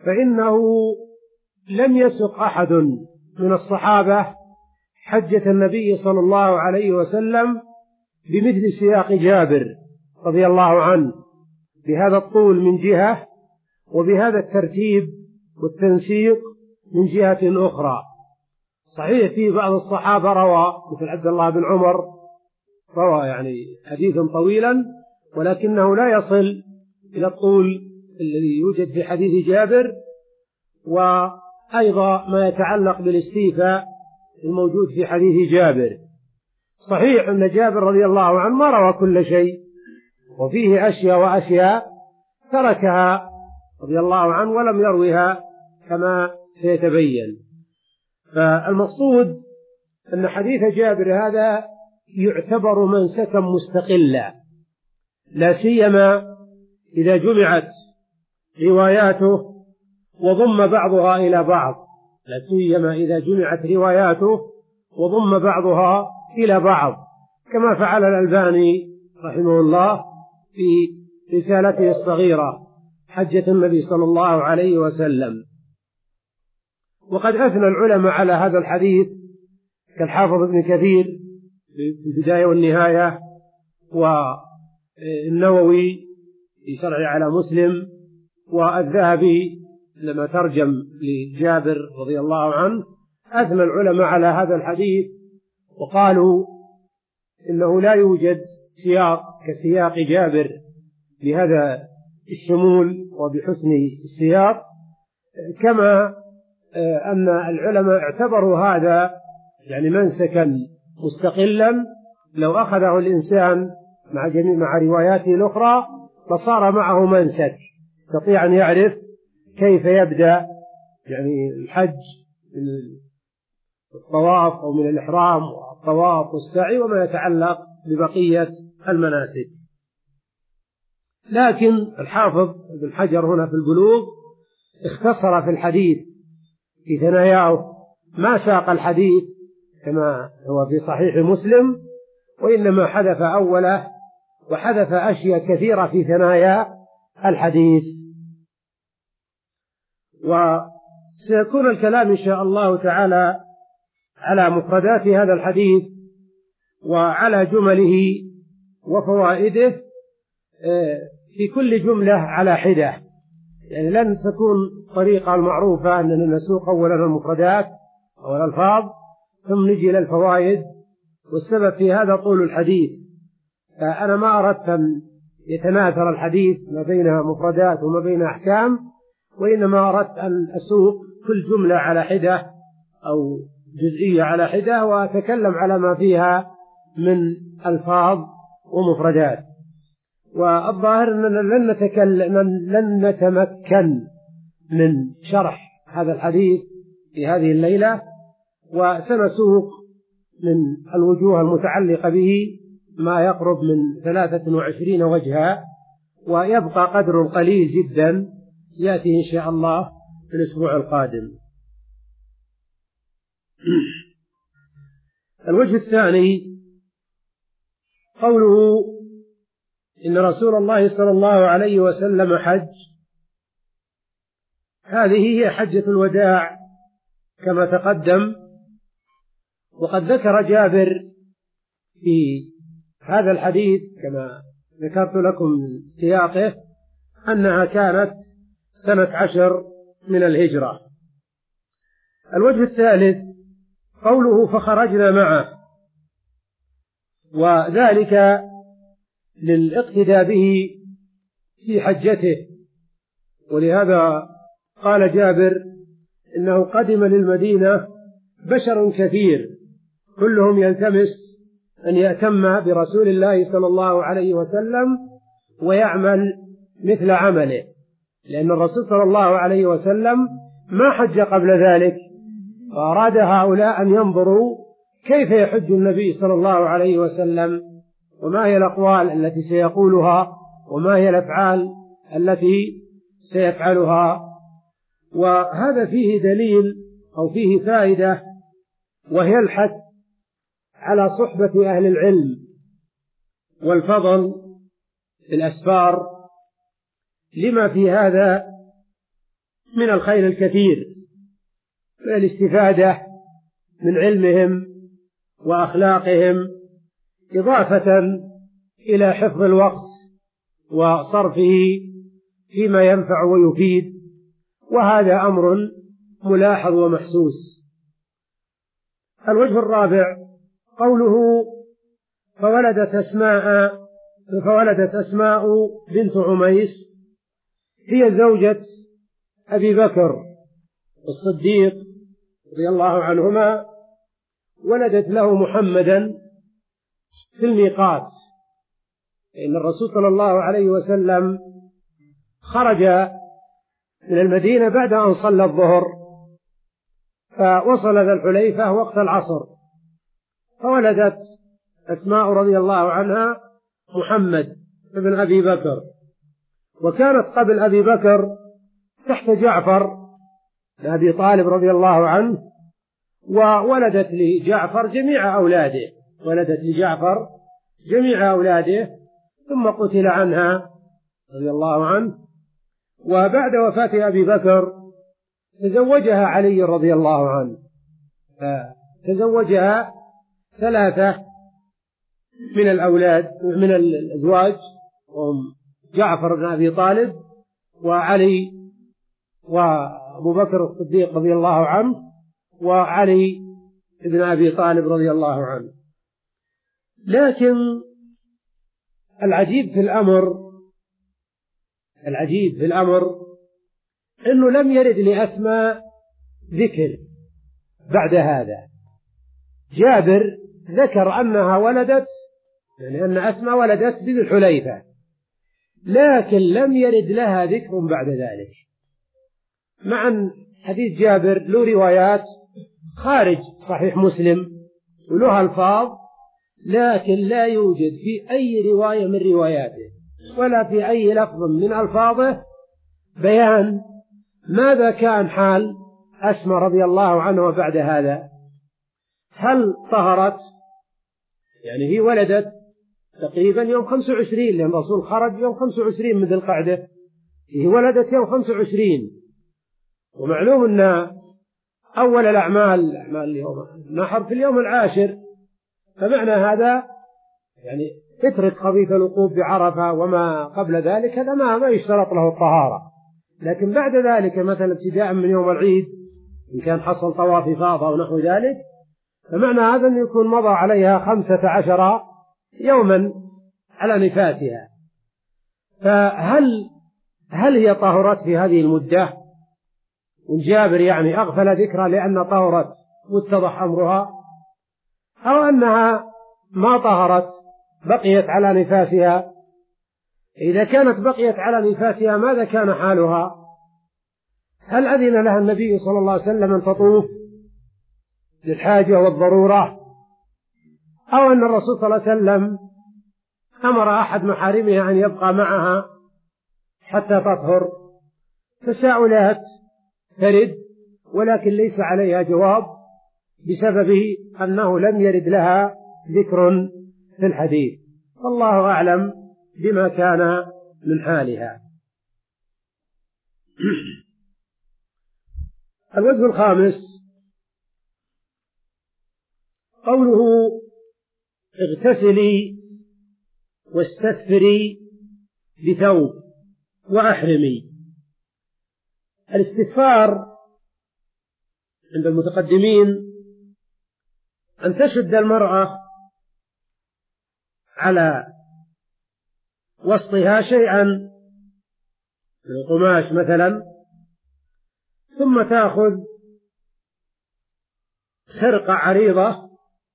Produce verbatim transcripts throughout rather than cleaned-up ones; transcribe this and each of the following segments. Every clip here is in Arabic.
فإنه لم يسق أحد من الصحابة حجة النبي صلى الله عليه وسلم بمثل سياق جابر رضي الله عنه، بهذا الطول من جهة، وبهذا الترتيب والتنسيق من جهة أخرى. صحيح في بعض الصحابة روى مثل عبد الله بن عمر روى يعني حديثا طويلا، ولكنه لا يصل إلى الطول الذي يوجد في حديث جابر، وأيضا ما يتعلق بالاستيفاء الموجود في حديث جابر. صحيح أن جابر رضي الله عنه ما روى كل شيء، وفيه أشياء وأشياء تركها رضي الله عنه ولم يروها كما سيتبين. فالمقصود أن حديث جابر هذا يعتبر منسكا مستقلا، لا سيما إذا جمعت رواياته وضم بعضها إلى بعض، لا سيما إذا جمعت رواياته وضم بعضها إلى بعض، كما فعل الألباني رحمه الله في رسالته الصغيرة حجة النبي صلى الله عليه وسلم. وقد أثنى العلماء على هذا الحديث كالحافظ ابن كثير في البداية والنهاية، والنووي في شرعه على مسلم، والذهبي لما ترجم لجابر رضي الله عنه أثنى العلماء على هذا الحديث، وقالوا إنه لا يوجد سياق كسياق جابر بهذا الشمول وبحسن السياق، كما أن العلماء اعتبروا هذا يعني منسكا مستقلا لو أخذه الإنسان مع جميع مع رواياته الأخرى فصار معه منسك، يستطيع أن يعرف كيف يبدأ يعني الحج من الطواف أو من الإحرام والطواف والسعي وما يتعلق ببقية المناسك. لكن الحافظ ابن حجر هنا في البلوغ اختصر في الحديث في ثناياه، ما ساق الحديث كما هو في صحيح مسلم، وإنما حذف أوله وحذف أشياء كثيرة في ثنايا الحديث. وسيكون الكلام إن شاء الله تعالى على مفردات هذا الحديث وعلى جمله وفوائده في كل جملة على حدة، يعني لن تكون طريقة المعروفة أننا نسوق أولا المفردات أو الألفاظ ثم نجي إلى الفوائد، والسبب في هذا طول الحديث. فأنا ما أردت أن يتناثر الحديث ما بين مفردات وما بين أحكام، وإنما أردت أن أسوق كل جملة على حدة أو جزئية على حدة وأتكلم على ما فيها من ألفاظ ومفردات. والظاهر أننا لن نتكلم لن نتمكن من شرح هذا الحديث في هذه الليلة، وسنسوق من الوجوه المتعلقة به ما يقرب من ثلاثة وعشرين وجها، ويبقى قدر قليل جدا يأتي إن شاء الله في الأسبوع القادم. الوجه الثاني قوله إن رسول الله صلى الله عليه وسلم حج، هذه هي حجة الوداع كما تقدم. وقد ذكر جابر في هذا الحديث كما ذكرت لكم سياقه أنها كانت سنة عشر من الهجرة. الوجه الثالث قوله فخرجنا معه، وذلك للاقتداء به في حجته، ولهذا قال جابر إنه قدم للمدينة بشر كثير كلهم يلتمس أن يأتم برسول الله صلى الله عليه وسلم ويعمل مثل عمله، لأن الرسول صلى الله عليه وسلم ما حج قبل ذلك، فأراد هؤلاء أن ينظروا كيف يحج النبي صلى الله عليه وسلم، وما هي الأقوال التي سيقولها، وما هي الأفعال التي سيفعلها. وهذا فيه دليل أو فيه فائدة، وهي الحث على صحبة أهل العلم والفضل في الأسفار، لما في هذا من الخير الكثير، من الاستفادة من علمهم وأخلاقهم، إضافة إلى حفظ الوقت وصرفه فيما ينفع ويفيد، وهذا أمر ملاحظ ومحسوس. الوجه الرابع قوله فولدت أسماء فولدت أسماء بنت عميس، هي زوجة أبي بكر الصديق رضي الله عنهما، ولدت له محمدا في الميقات، إن الرسول صلى الله عليه وسلم خرج من المدينة بعد أن صلى الظهر، فوصل ذا الحليفة وقت العصر، فولدت أسماء رضي الله عنها محمد ابن أبي بكر، وكانت قبل أبي بكر تحت جعفر بن أبي طالب رضي الله عنه، وولدت لجعفر جميع أولاده ولدت لجعفر جميع أولاده ثم قتل عنها رضي الله عنه. وبعد وفاة أبي بكر تزوجها علي رضي الله عنه، فتزوجها ثلاثة من الأولاد من الأزواج، وهم جعفر بن أبي طالب وعلي وأبو بكر الصديق رضي الله عنه وعلي بن أبي طالب رضي الله عنه. لكن العجيب في الأمر العجيب في الأمر أنه لم يرد لأسماء ذكر بعد هذا. جابر ذكر أنها ولدت، يعني أن أسماء ولدت بذي الحليفة، لكن لم يرد لها ذكر بعد ذلك، مع أن حديث جابر له روايات خارج صحيح مسلم وله ألفاظ، لكن لا يوجد في أي رواية من رواياته ولا في أي لفظ من ألفاظه بيان ماذا كان حال أسماء رضي الله عنها بعد هذا. هل طهرت؟ يعني هي ولدت تقريبا يوم خمسة وعشرين، لأن الرسول خرج يوم خمسة وعشرين من ذي القعدة، هي ولدت يوم خمسة وعشرين، ومعلوم أن أول الأعمال أعمال اليوم نحر في اليوم العاشر، فمعنى هذا يعني اترك قضية الوقوف بعرفة وما قبل ذلك، هذا ما ما يشترط له الطهارة. لكن بعد ذلك مثلا ابتداء من يوم العيد إن كان حصل طواف إفاضة أو نحو ذلك، فمعنى هذا أن يكون مضى عليها خمسة عشر يوما على نفاسها. فهل هل هي طهرت في هذه المدة؟ والجابر يعني أغفل ذكرها لأن طهرت واتضح أمرها، أو أنها ما طهرت بقيت على نفاسها؟ إذا كانت بقيت على نفاسها ماذا كان حالها؟ هل أذن لها النبي صلى الله عليه وسلم أن تطوف للحاجة والضرورة، أو أن الرسول صلى الله عليه وسلم أمر أحد محارمها أن يبقى معها حتى تطهر؟ تساؤلات ترد، ولكن ليس عليها جواب بسبب أنه لم يرد لها ذكر في الحديث، والله أعلم بما كان من حالها. الوجه الخامس قوله اغتسلي واستثفري بثوب وأحرمي. الاستثفار عند المتقدمين أن تشد المرأة على وسطها شيئا من القماش مثلا، ثم تأخذ خرقة عريضة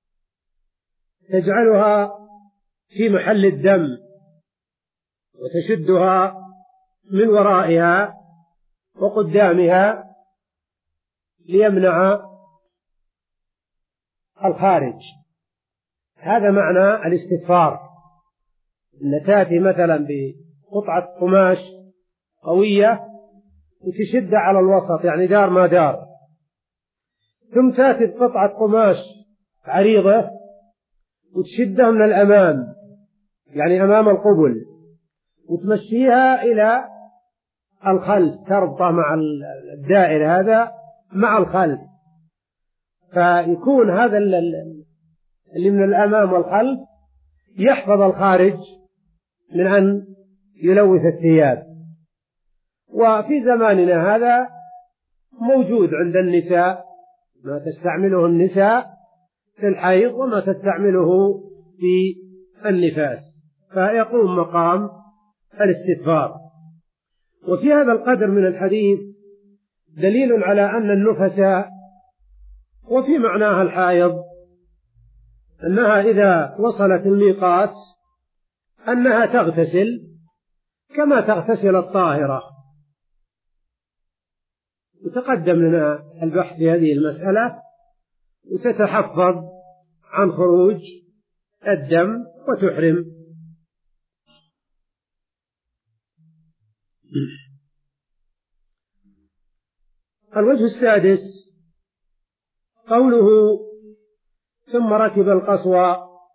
تجعلها في محل الدم وتشدها من ورائها وقدامها ليمنع الخارج. هذا معنى الاستثفار، أن تأتي مثلا بقطعة قماش قوية وتشد على الوسط، يعني دار ما دار، ثم تأتي بقطعة قماش عريضة وتشدها من الأمام، يعني أمام القبل، وتمشيها إلى الخلف، تربطه مع الدائر هذا مع الخلف، فيكون هذا اللي من الأمام والخلف يحفظ الخارج من أن يلوث الثياب. وفي زماننا هذا موجود عند النساء ما تستعمله النساء في الحيض وما تستعمله في النفاس، فيقوم مقام الاستدفار. وفي هذا القدر من الحديث دليل على أن النفساء وفي معناها الحائض أنها إذا وصلت الميقات أنها تغتسل كما تغتسل الطاهرة. وتقدم لنا البحث في هذه المسألة، وتتحفظ عن خروج الدم وتحرم. الوجه السادس قوله ثم ركب القصوى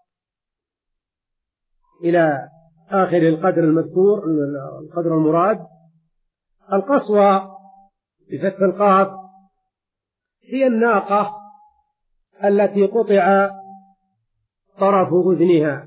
إلى آخر القدر المذكور، القدر المراد. القصوى بفتح القاف هي الناقة التي قطع طرف أذنها،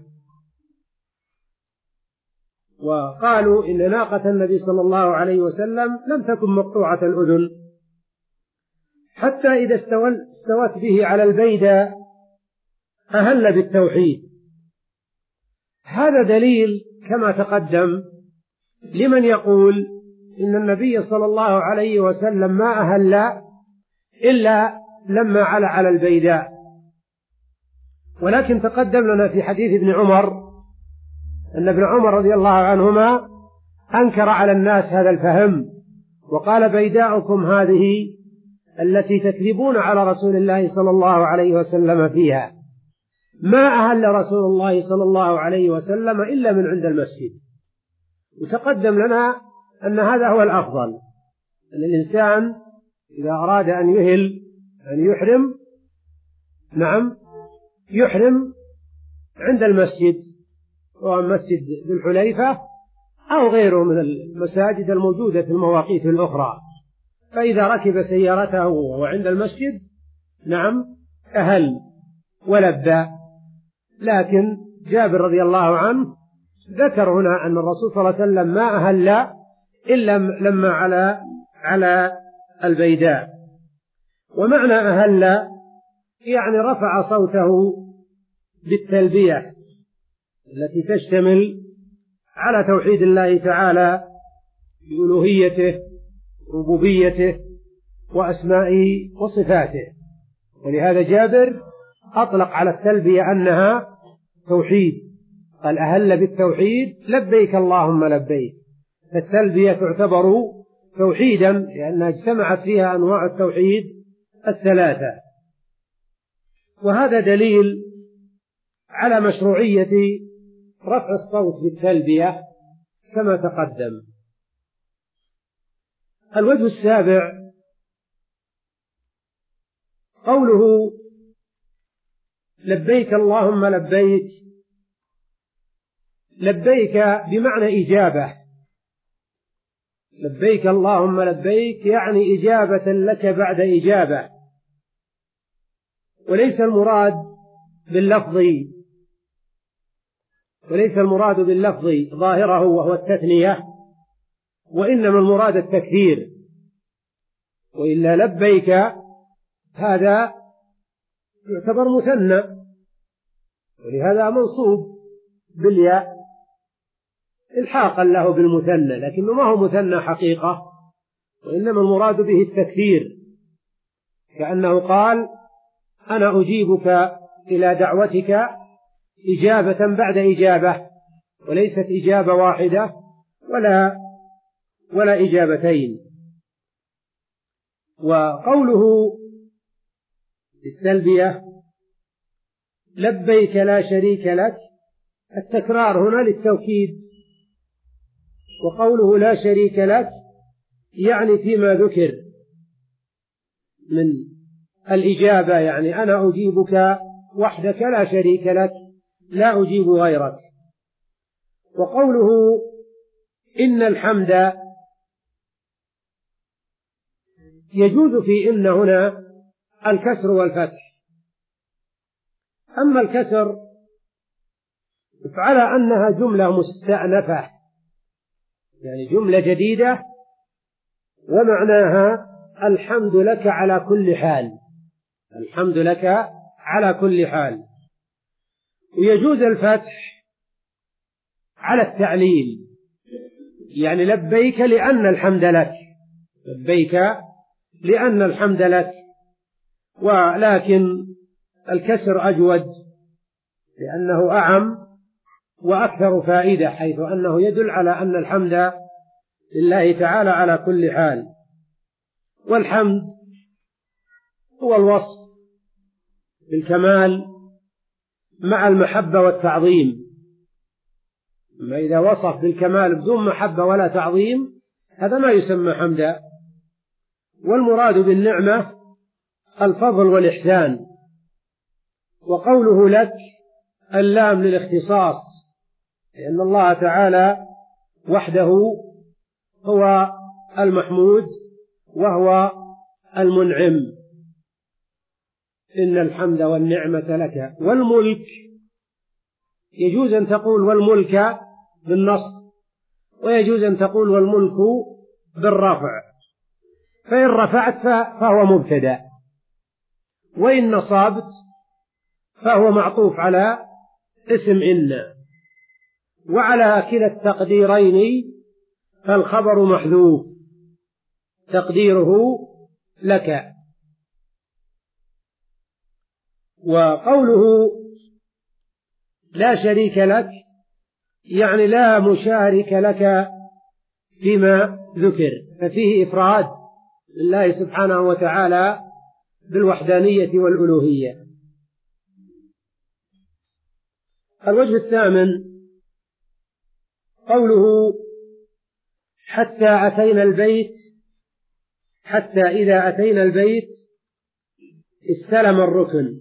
وقالوا إن ناقة النبي صلى الله عليه وسلم لم تكن مقطوعة الأذن حتى إذا استوت به على البيداء أهل بالتوحيد. هذا دليل كما تقدم لمن يقول إن النبي صلى الله عليه وسلم ما أهل إلا لما علا على البيداء. ولكن تقدم لنا في حديث ابن عمر أن ابن عمر رضي الله عنهما أنكر على الناس هذا الفهم وقال بيداؤكم هذه التي تكذبون على رسول الله صلى الله عليه وسلم فيها، ما أهل رسول الله صلى الله عليه وسلم إلا من عند المسجد. وتقدم لنا أن هذا هو الأفضل، أن الإنسان إذا أراد أن يهل أن يحرم نعم يحرم عند المسجد، سواء مسجد ذي الحليفة أو غيره من المساجد الموجودة في المواقيت الأخرى. فإذا ركب سيارته وهو عند المسجد نعم أهل ولبى. لكن جابر رضي الله عنه ذكر هنا أن الرسول صلى الله عليه وسلم ما أهل إلا لما على على البيداء. ومعنى أهل يعني رفع صوته بالتلبية التي تشتمل على توحيد الله تعالى بألوهيته ربوبيته وأسمائه وصفاته. ولهذا جابر أطلق على التلبية أنها توحيد، قال أهل بالتوحيد لبيك اللهم لبيك. فالتلبية تعتبر توحيدا لأنها اجتمعت فيها أنواع التوحيد الثلاثة. وهذا دليل على مشروعية رفع الصوت بالتلبية كما تقدم. الوجه السابع قوله لبيك اللهم لبيك، لبيك بمعنى إجابة، لبيك اللهم لبيك يعني إجابة لك بعد إجابة، وليس المراد باللفظ وليس المراد باللفظ ظاهره وهو التثنية، وإنما المراد التكثير. وإلا لبيك هذا يعتبر مثنى، ولهذا منصوب بالياء إلحاقا له بالمثنى، لكنه ما هو مثنى حقيقة، وإنما المراد به التكثير، كأنه قال أنا أجيبك إلى دعوتك إجابة بعد إجابة، وليست إجابة واحدة ولا ولا إجابتين. وقوله التلبية لبيك لا شريك لك، التكرار هنا للتوكيد. وقوله لا شريك لك يعني فيما ذكر من الإجابة، يعني أنا أجيبك وحدك لا شريك لك، لا أجيب غيرك. وقوله إن الحمد يجوز في إن هنا الكسر والفتح. أما الكسر فعلى أنها جملة مستأنفة، يعني جملة جديدة، ومعناها الحمد لك على كل حال، الحمد لك على كل حال. ويجوز الفتح على التعليل، يعني لبيك لأن الحمد لك، لبيك لأن الحمد لك. ولكن الكسر أجود لأنه أعم وأكثر فائدة، حيث أنه يدل على أن الحمد لله تعالى على كل حال. والحمد هو الوصف بالكمال مع المحبة والتعظيم. أما إذا وصف بالكمال بدون محبة ولا تعظيم هذا ما يسمى حمدا. والمراد بالنعمة الفضل والإحسان. وقوله لك اللام للاختصاص، لأن الله تعالى وحده هو المحمود وهو المنعم. إن الحمد والنعمة لك. والملك يجوز أن تقول والملك بالنصب، ويجوز أن تقول والملك بالرفع، فإن رفعت فهو مبتدأ، وإن نصبت فهو معطوف على اسم إن. وعلى كلا التقديرين فالخبر محذوف تقديره لك. وقوله لا شريك لك يعني لا مشارك لك فيما ذكر، ففيه إفراد لله سبحانه وتعالى بالوحدانية والألوهية. الوجه الثامن قوله حتى أتينا البيت، حتى إذا أتينا البيت استلم الركن.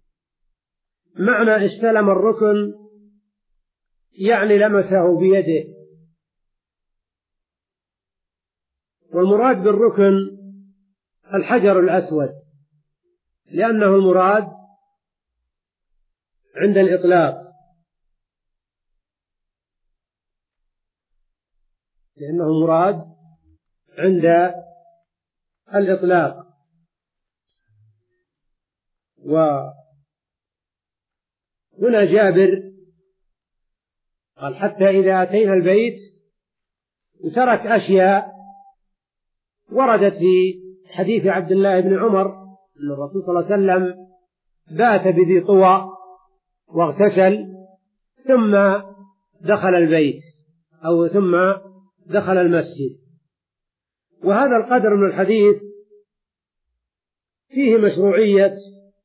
معنى استلم الركن يعني لمسه بيده. والمراد بالركن الحجر الأسود، لأنه المراد عند الإطلاق، لأنه مراد عند الإطلاق. وهنا جابر قال حتى إذا أتينا البيت، وترك أشياء وردت في حديث عبد الله بن عمر أن الرسول صلى الله عليه وسلم بات بذي طوى واغتسل ثم دخل البيت أو ثم دخل المسجد. وهذا القدر من الحديث فيه مشروعية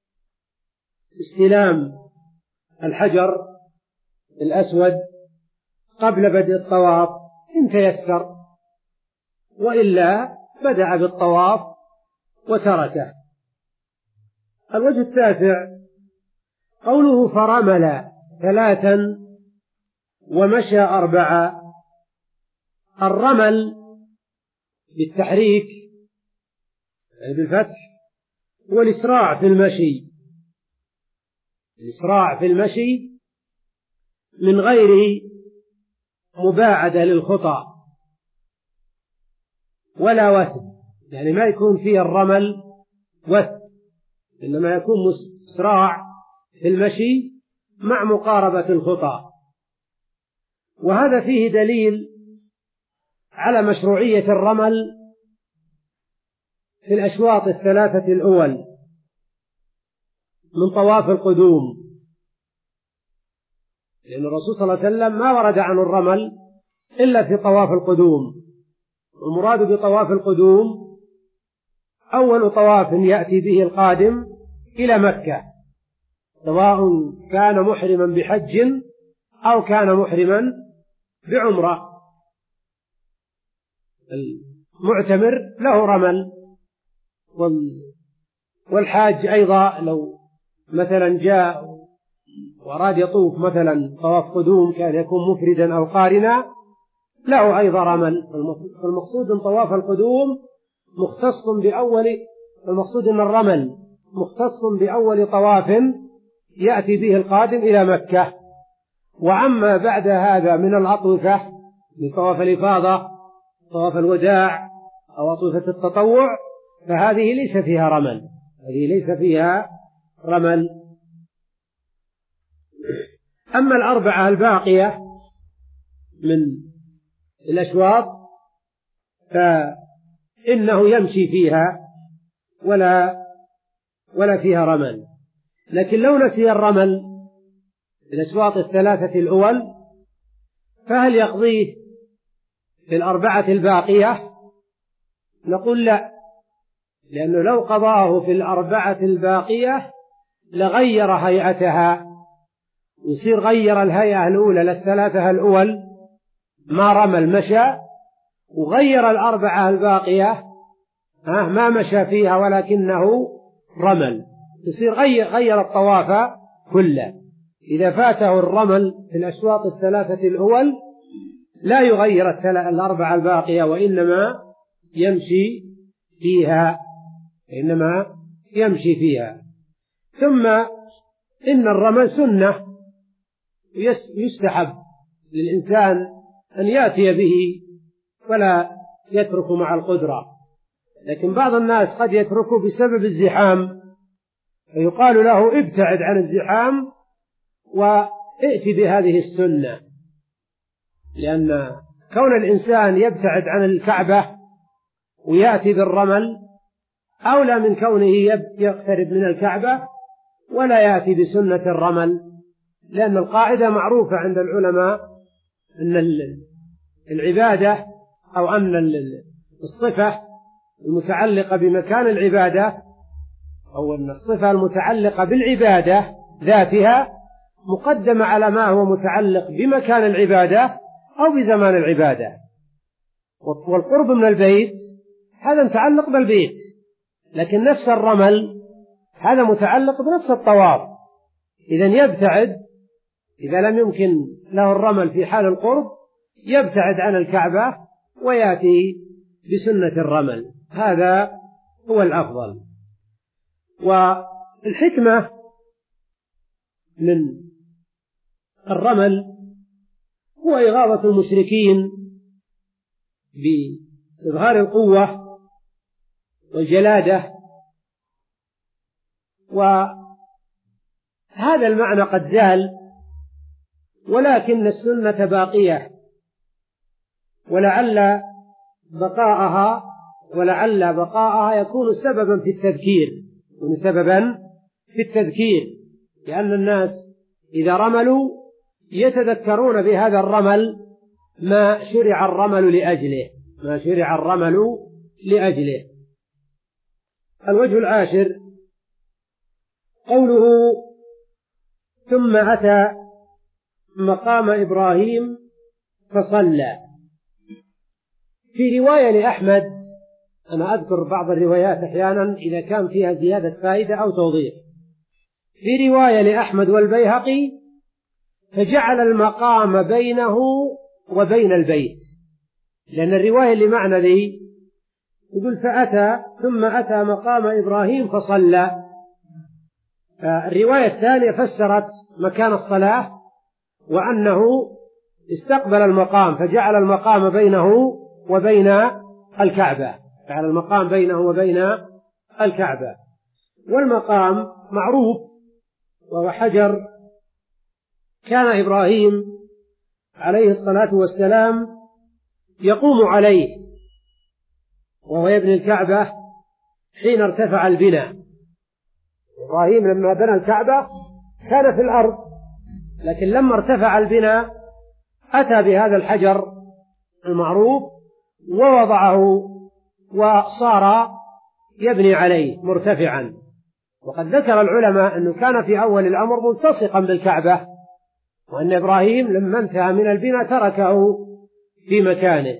استلام الحجر الأسود قبل بدء الطواف إن تيسر، وإلا بدأ بالطواف وتركه. الوجه التاسع قوله فرمل ثلاثا ومشى أربعة. الرمل بالتحريك بالفتح هو الإسراع في المشي، الإسراع في المشي من غير مباعدة للخطى ولا وثب، يعني ما يكون فيه الرمل وثب، إنما يكون إسراع في المشي مع مقاربة الخطى. وهذا فيه دليل على مشروعية الرمل في الأشواط الثلاثة الأول من طواف القدوم، لأن الرسول صلى الله عليه وسلم ما ورد عن الرمل إلا في طواف القدوم. والمراد بطواف القدوم أول طواف يأتي به القادم إلى مكة، سواء كان محرما بحج أو كان محرما بعمرة. المعتمر له رمل، والحاج أيضا لو مثلا جاء وأراد يطوف مثلا طواف قدوم كان يكون مفردا أو قارنا له أيضا رمل. فالمقصود من طواف القدوم مختص بأول، المقصود أن الرمل مختص بأول طواف يأتي به القادم إلى مكة. وعما بعد هذا من الأطوفة لطواف الإفاضة، طواف الوداع، أو أطوفة التطوع، فهذه ليس فيها رمل، هذه ليس فيها رمل. أما الأربعة الباقية من الأشواط فإنه يمشي فيها ولا ولا فيها رمل. لكن لو نسي الرمل الأشواط الثلاثة الأول فهل يقضيه في الأربعة الباقية؟ نقول لا، لأنه لو قضاه في الأربعة الباقية لغير هيئتها، يصير غير الهيئة الأولى للثلاثة الأول ما رمل مشى، وغير الأربعة الباقية ما مشى فيها ولكنه رمل، يصير غير, غير الطواف كله. إذا فاته الرمل في الأشواط الثلاثة الأول لا يغير الأربعة الباقية، وإنما يمشي فيها إنما يمشي فيها. ثم إن الرمل سنة، يستحب للإنسان أن يأتي به ولا يترك مع القدرة، لكن بعض الناس قد يتركه بسبب الزحام، فيقال له ابتعد عن الزحام وائت بهذه السنة، لأن كون الإنسان يبتعد عن الكعبة ويأتي بالرمل أولى من كونه يقترب من الكعبة ولا يأتي بسنة الرمل، لأن القاعدة معروفة عند العلماء أن العبادة أو أن الصفة المتعلقة بمكان العبادة أو أن الصفة المتعلقة بالعبادة ذاتها مقدمة على ما هو متعلق بمكان العبادة أو بزمان العبادة. والقرب من البيت هذا متعلق بالبيت، لكن نفس الرمل هذا متعلق بنفس الطواف، إذن يبتعد إذا لم يمكن له الرمل في حال القرب يبتعد عن الكعبة ويأتي بسنة الرمل، هذا هو الأفضل. والحكمة من الرمل هو إغاظة المشركين بإظهار القوة والجلادة، وهذا المعنى قد زال، ولكن السنة باقية، ولعل بقاءها ولعل بقاءها يكون سببا في التذكير، يكون سببا في التذكير، لأن الناس إذا رملوا يتذكرون بهذا الرمل ما شرع الرمل لأجله ما شرع الرمل لأجله. الوجه العاشر قوله ثم أتى مقام إبراهيم فصلى. في رواية لأحمد، أنا أذكر بعض الروايات أحيانا إذا كان فيها زيادة فائدة أو توضيح، في رواية لأحمد والبيهقي فجعل المقام بينه وبين البيت، لأن الرواية اللي معنا ذي يقول فأتى ثم أتى مقام إبراهيم فصلى. الرواية الثانية فسرت مكان الصلاة وأنه استقبل المقام فجعل المقام بينه وبين الكعبة، جعل المقام بينه وبين الكعبة. والمقام معروف وهو حجر كان إبراهيم عليه الصلاة والسلام يقوم عليه وهو يبني الكعبة حين ارتفع البناء. إبراهيم لما بنى الكعبة كان في الأرض، لكن لما ارتفع البناء أتى بهذا الحجر المعروف ووضعه وصار يبني عليه مرتفعا. وقد ذكر العلماء أنه كان في أول الأمر ملتصقا بالكعبة، وأن إبراهيم لما انتهى من البناء تركه في مكانه.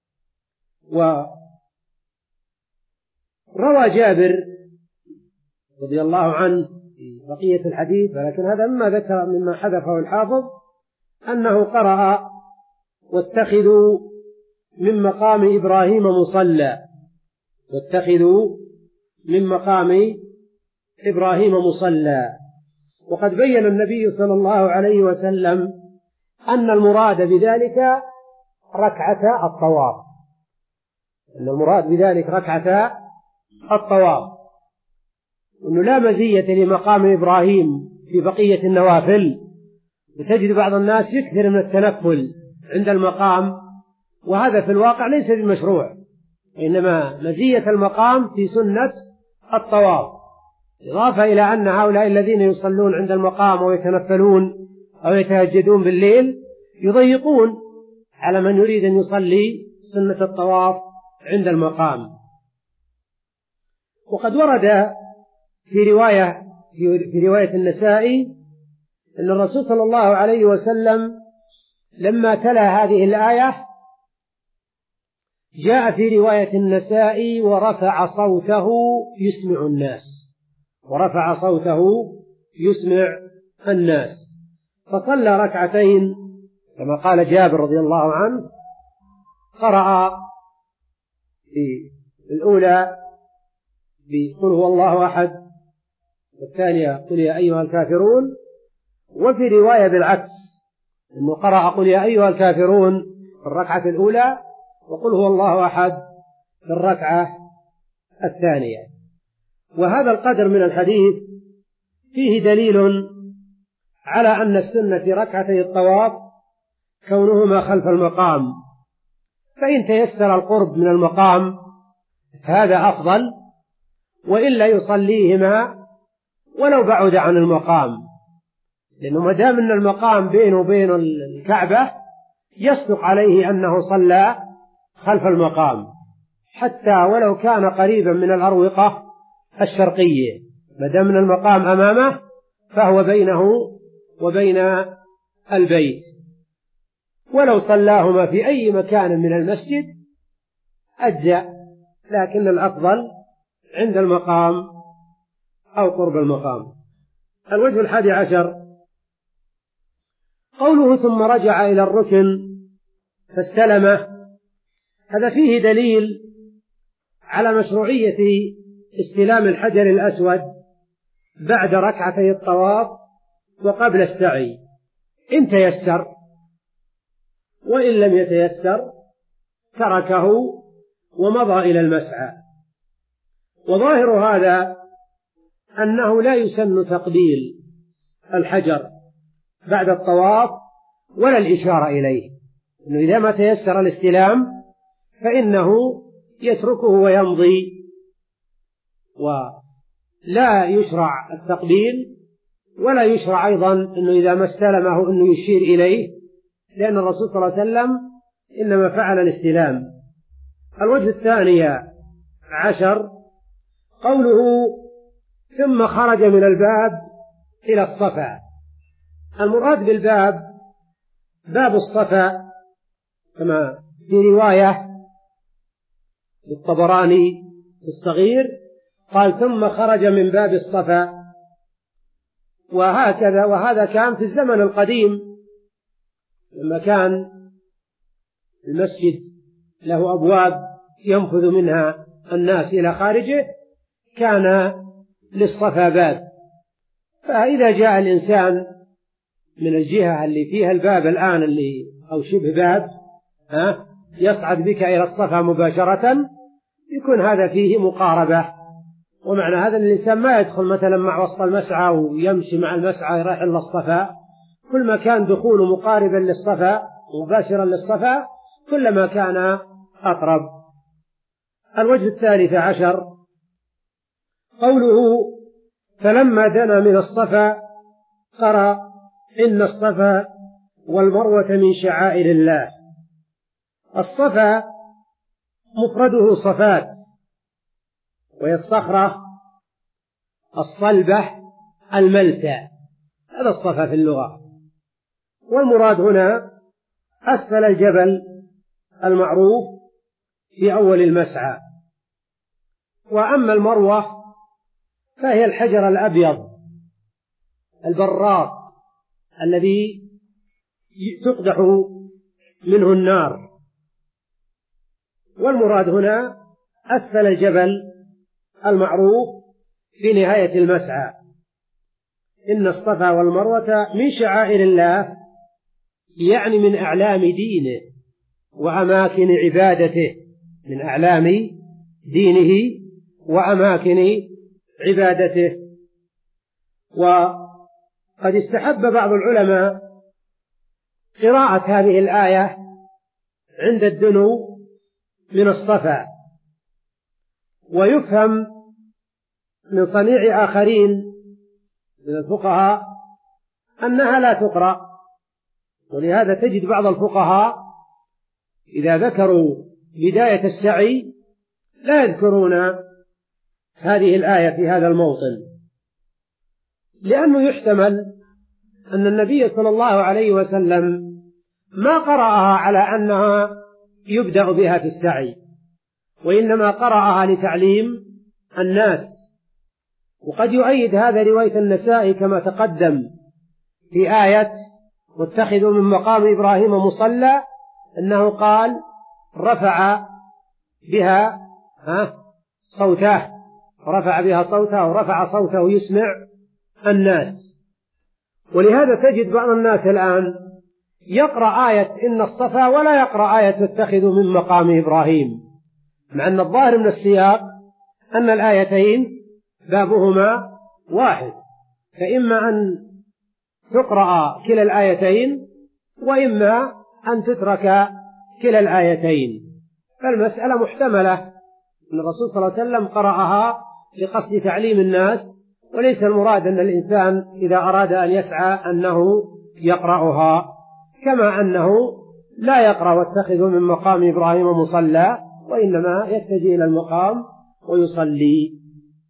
وروى جابر رضي الله عنه في بقية الحديث، ولكن هذا مما ذكر مما حذفه الحافظ أنه قرأ واتخذوا من مقام إبراهيم مصلى، واتخذوا من مقام إبراهيم مصلى. وقد بين النبي صلى الله عليه وسلم أن المراد بذلك ركعة الطواف، أن المراد بذلك ركعة الطواف، وأنه لا مزية لمقام إبراهيم في بقية النوافل. وتجد بعض الناس يكثر من التنفل عند المقام، وهذا في الواقع ليس بمشروع، إنما مزية المقام في سنة الطواف، إضافة إلى أن هؤلاء الذين يصلون عند المقام ويتنفلون أو يتهجدون بالليل يضيقون على من يريد أن يصلي سنة الطواف عند المقام. وقد ورد في رواية في رواية النسائي أن الرسول صلى الله عليه وسلم لما تلا هذه الآية جاء في رواية النسائي ورفع صوته يسمع الناس، ورفع صوته يسمع الناس، فصلى ركعتين كما قال جابر رضي الله عنه، قرأ في الأولى بقل هو الله أحد، والثانية قل يا أيها الكافرون، وفي رواية بالعكس أنه قرأ قل يا أيها الكافرون في الركعة الأولى وقل هو الله أحد في الركعة الثانية. وهذا القدر من الحديث فيه دليل على أن السنة في ركعتي الطواف كونهما خلف المقام، فإن تيسر القرب من المقام هذا أفضل، وإلا يصليهما ولو بعد عن المقام، لأنه ما دام أن المقام بينه وبين الكعبة يصدق عليه أنه صلى خلف المقام، حتى ولو كان قريبا من الأروقة الشرقية، ما دام أن المقام أمامه فهو بينه وبين البيت، ولو صلاهما في أي مكان من المسجد أجزأ، لكن الأفضل عند المقام أو قرب المقام. الوجه الحادي عشر قوله ثم رجع إلى الركن فاستلمه، هذا فيه دليل على مشروعية استلام الحجر الأسود بعد ركعتي الطواف وقبل السعي إن تيسر، وإن لم يتيسر تركه ومضى إلى المسعى. وظاهر هذا أنه لا يسن تقبيل الحجر بعد الطواف ولا الإشارة إليه، إنه إذا ما تيسر الاستلام فإنه يتركه ويمضي، ولا يشرع التقبيل ولا يشرع أيضا أنه إذا ما استلمه أنه يشير إليه، لأن الرسول صلى الله عليه وسلم إنما فعل الاستلام. الوجه الثاني عشر قوله ثم خرج من الباب إلى الصفا، المراد بالباب باب الصفا كما في رواية للطبراني في الصغير قال ثم خرج من باب الصفا، وهكذا. وهذا كان في الزمن القديم لما كان المسجد له أبواب ينفذ منها الناس إلى خارجه كان للصفا باب، فإذا جاء الإنسان من الجهة اللي فيها الباب الآن اللي أو شبه باب ها يصعد بك إلى الصفا مباشرة يكون هذا فيه مقاربة. ومعنى هذا الإنسان ما يدخل مثلا مع وسط المسعى ويمشي مع المسعى يراح إلى الصفا، كل ما كان دخوله مقاربا للصفا مباشرا للصفا كلما كان أقرب. الوجه الثالث عشر قوله فلما دنا من الصفا قرأ إن الصفا والمروة من شعائر الله. الصفا مفرده صفات، وهي الصخرة الصلبة الملسى، هذا الصفا في اللغة، والمراد هنا أسفل الجبل المعروف في أول المسعى. وأما المروة فهي الحجر الأبيض البراق الذي تقدح منه النار، والمراد هنا أسفل الجبل المعروف في نهاية المسعى. إن الصفا والمروة من شعائر الله، يعني من أعلام دينه وأماكن عبادته، من أعلام دينه وأماكن عبادته. وقد استحب بعض العلماء قراءة هذه الآية عند الدنو من الصفا، ويفهم من صنيع آخرين من الفقهاء أنها لا تقرأ، ولهذا تجد بعض الفقهاء إذا ذكروا بداية السعي لا يذكرون هذه الآية في هذا الموطن، لأنه يحتمل أن النبي صلى الله عليه وسلم ما قرأها على أنها يبدأ بها في السعي، وإنما قرأها لتعليم الناس. وقد يؤيد هذا رواية النسائي كما تقدم في آية واتخذوا من مقام إبراهيم مصلى، أنه قال رفع بها صوته، رفع بها صوته ورفع صوته يسمع الناس. ولهذا تجد بعض الناس الآن يقرأ آية إن الصفا ولا يقرأ آية اتخذوا من مقام إبراهيم، مع أن الظاهر من السياق أن الآيتين بابهما واحد، فإما أن تقرأ كلا الآيتين وإما أن تترك كلا الآيتين. فالمسألة محتملة، أن الرسول صلى الله عليه وسلم قرأها لقصد تعليم الناس، وليس المراد أن الإنسان إذا أراد أن يسعى أنه يقرأها، كما أنه لا يقرأ واتخذوا من مقام إبراهيم مصلى، وإنما يتجه إلى المقام ويصلي.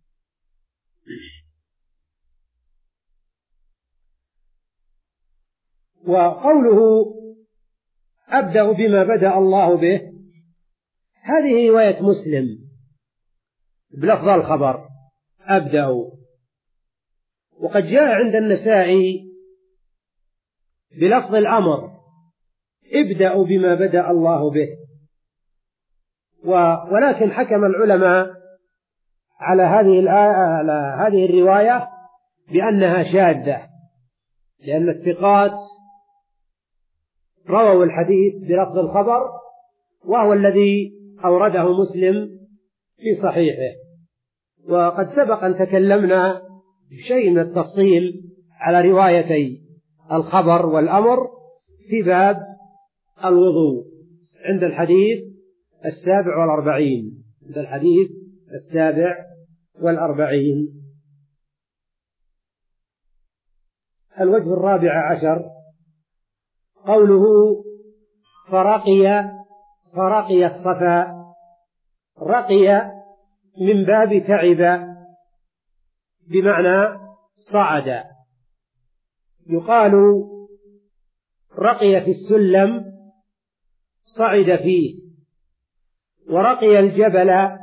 وقوله أبدأ بما بدأ الله به، هذه رواية مسلم بلفظ الخبر أبدأ، وقد جاء عند النسائي بلفظ الأمر ابدأوا بما بدأ الله به. ولكن حكم العلماء على هذه الآية على هذه الرواية بأنها شاذة، لأن الثقات رووا الحديث بلفظ الخبر، وهو الذي أورده مسلم في صحيحه. وقد سبق أن تكلمنا بشيء من التفصيل على روايتي الخبر والأمر في باب الوضوء عند الحديث السابع والأربعين عند الحديث السابع والأربعين. الوجه الرابع عشر قوله فرقي فرقي الصفا، رقي من باب تعب بمعنى صعد. يقال رقي في السلم صعد فيه، ورقي الجبل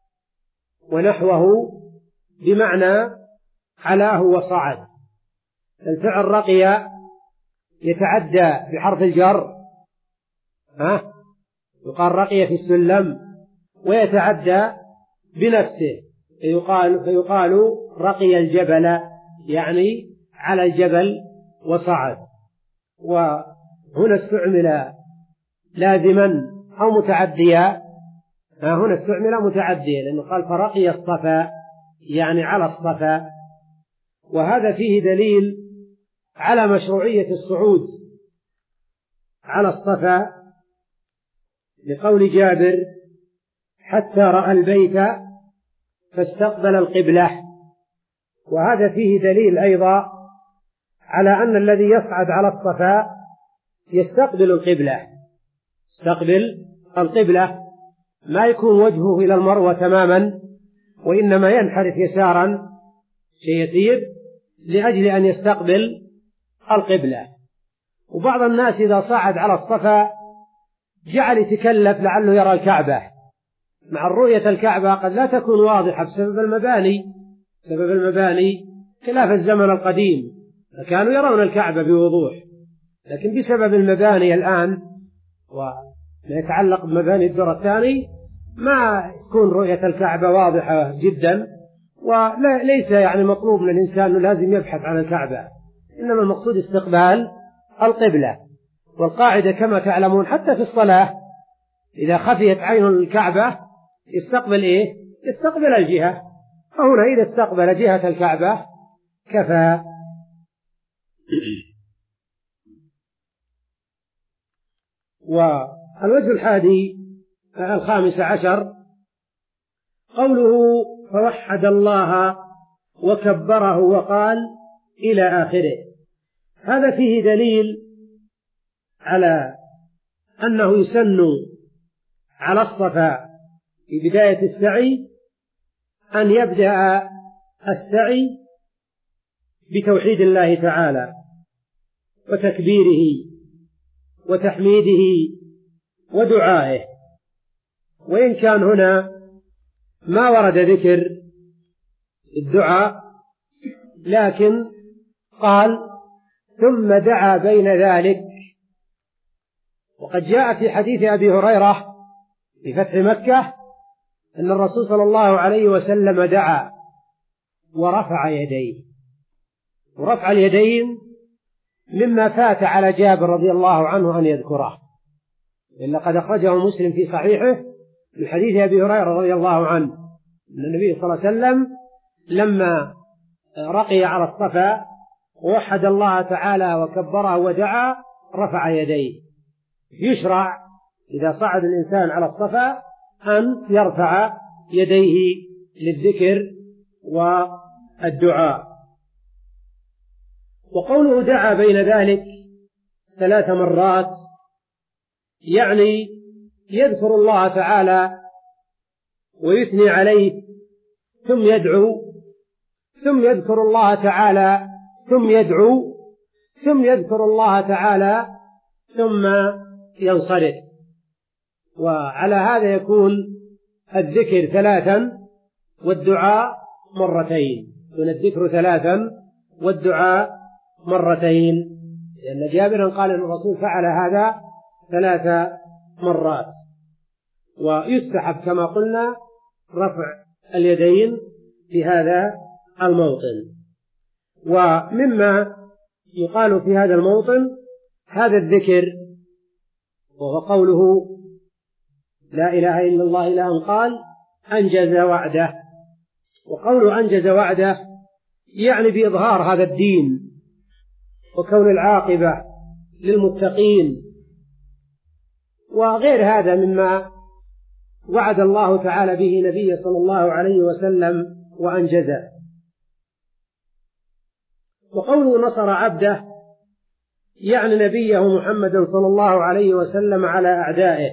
ونحوه بمعنى علاه وصعد. الفعل رقي يتعدى بحرف الجر، ها يقال رقي في السلم، ويتعدى بنفسه فيقال, فيقال رقي الجبل، يعني على الجبل وصعد. وهنا استعمل لازما أو متعديا، هنا استعمل متعديا لأنه قال فرقي الصفا يعني على الصفا، وهذا فيه دليل على مشروعية الصعود على الصفا لقول جابر حتى رأى البيت فاستقبل القبلة. وهذا فيه دليل أيضا على أن الذي يصعد على الصفا يستقبل القبلة، يستقبل القبلة، ما يكون وجهه إلى المروة تماما، وإنما ينحرف يسارا شيء يسير لأجل أن يستقبل القبلة. وبعض الناس إذا صعد على الصفا جعل يتكلف لعله يرى الكعبة، مع الرؤية الكعبة قد لا تكون واضحة بسبب المباني سبب المباني خلاف الزمن القديم، فكانوا يرون الكعبة بوضوح، لكن بسبب المباني الآن وما يتعلق بمباني الدور الثاني ما تكون رؤية الكعبة واضحة جدا، وليس يعني مطلوب من الإنسان أنه لازم يبحث عن الكعبة، إنما المقصود استقبال القبلة. والقاعدة كما تعلمون حتى في الصلاة إذا خفيت عين الكعبة يستقبل إيه؟ يستقبل الجهة، فهنا إذا استقبل جهة الكعبة كفى. والوجه الحادي الخامس عشر قوله فوحد الله وكبره وقال إلى آخره. هذا فيه دليل على أنه يسن على الصفا في بداية السعي أن يبدأ السعي بتوحيد الله تعالى وتكبيره وتحميده ودعائه، وإن كان هنا ما ورد ذكر الدعاء، لكن قال ثم دعا بين ذلك. وقد جاء في حديث أبي هريرة في فتح مكة أن الرسول صلى الله عليه وسلم دعا ورفع يديه، ورفع اليدين مما فات على جابر رضي الله عنه أن يذكره، إلا قد أخرجه مسلم في صحيحه من حديث أبي هريرة رضي الله عنه أن النبي صلى الله عليه وسلم لما رقي على الصفا ووحد الله تعالى وكبره ودعا رفع يديه. يشرع إذا صعد الإنسان على الصفا أن يرفع يديه للذكر والدعاء. وقوله دعا بين ذلك ثلاث مرات يعني يذكر الله تعالى ويثني عليه ثم يدعو، ثم يذكر الله تعالى ثم يدعو، ثم يذكر الله تعالى ثم ينصرف. وعلى هذا يكون الذكر ثلاثا والدعاء مرتين، يكون الذكر ثلاثا والدعاء مرتين، لأن جابرا قال أن الرسول فعل هذا ثلاث مرات. ويستحب كما قلنا رفع اليدين في هذا الموطن. ومما يقال في هذا الموطن هذا الذكر وهو قوله لا إله إلا الله إلا أن قال أنجز وعده. وقوله أنجز وعده يعني بإظهار هذا الدين وكون العاقبة للمتقين، وغير هذا مما وعد الله تعالى به نبيه صلى الله عليه وسلم وأنجزه. وقوله نصر عبده يعني نبيه محمدا صلى الله عليه وسلم على أعدائه.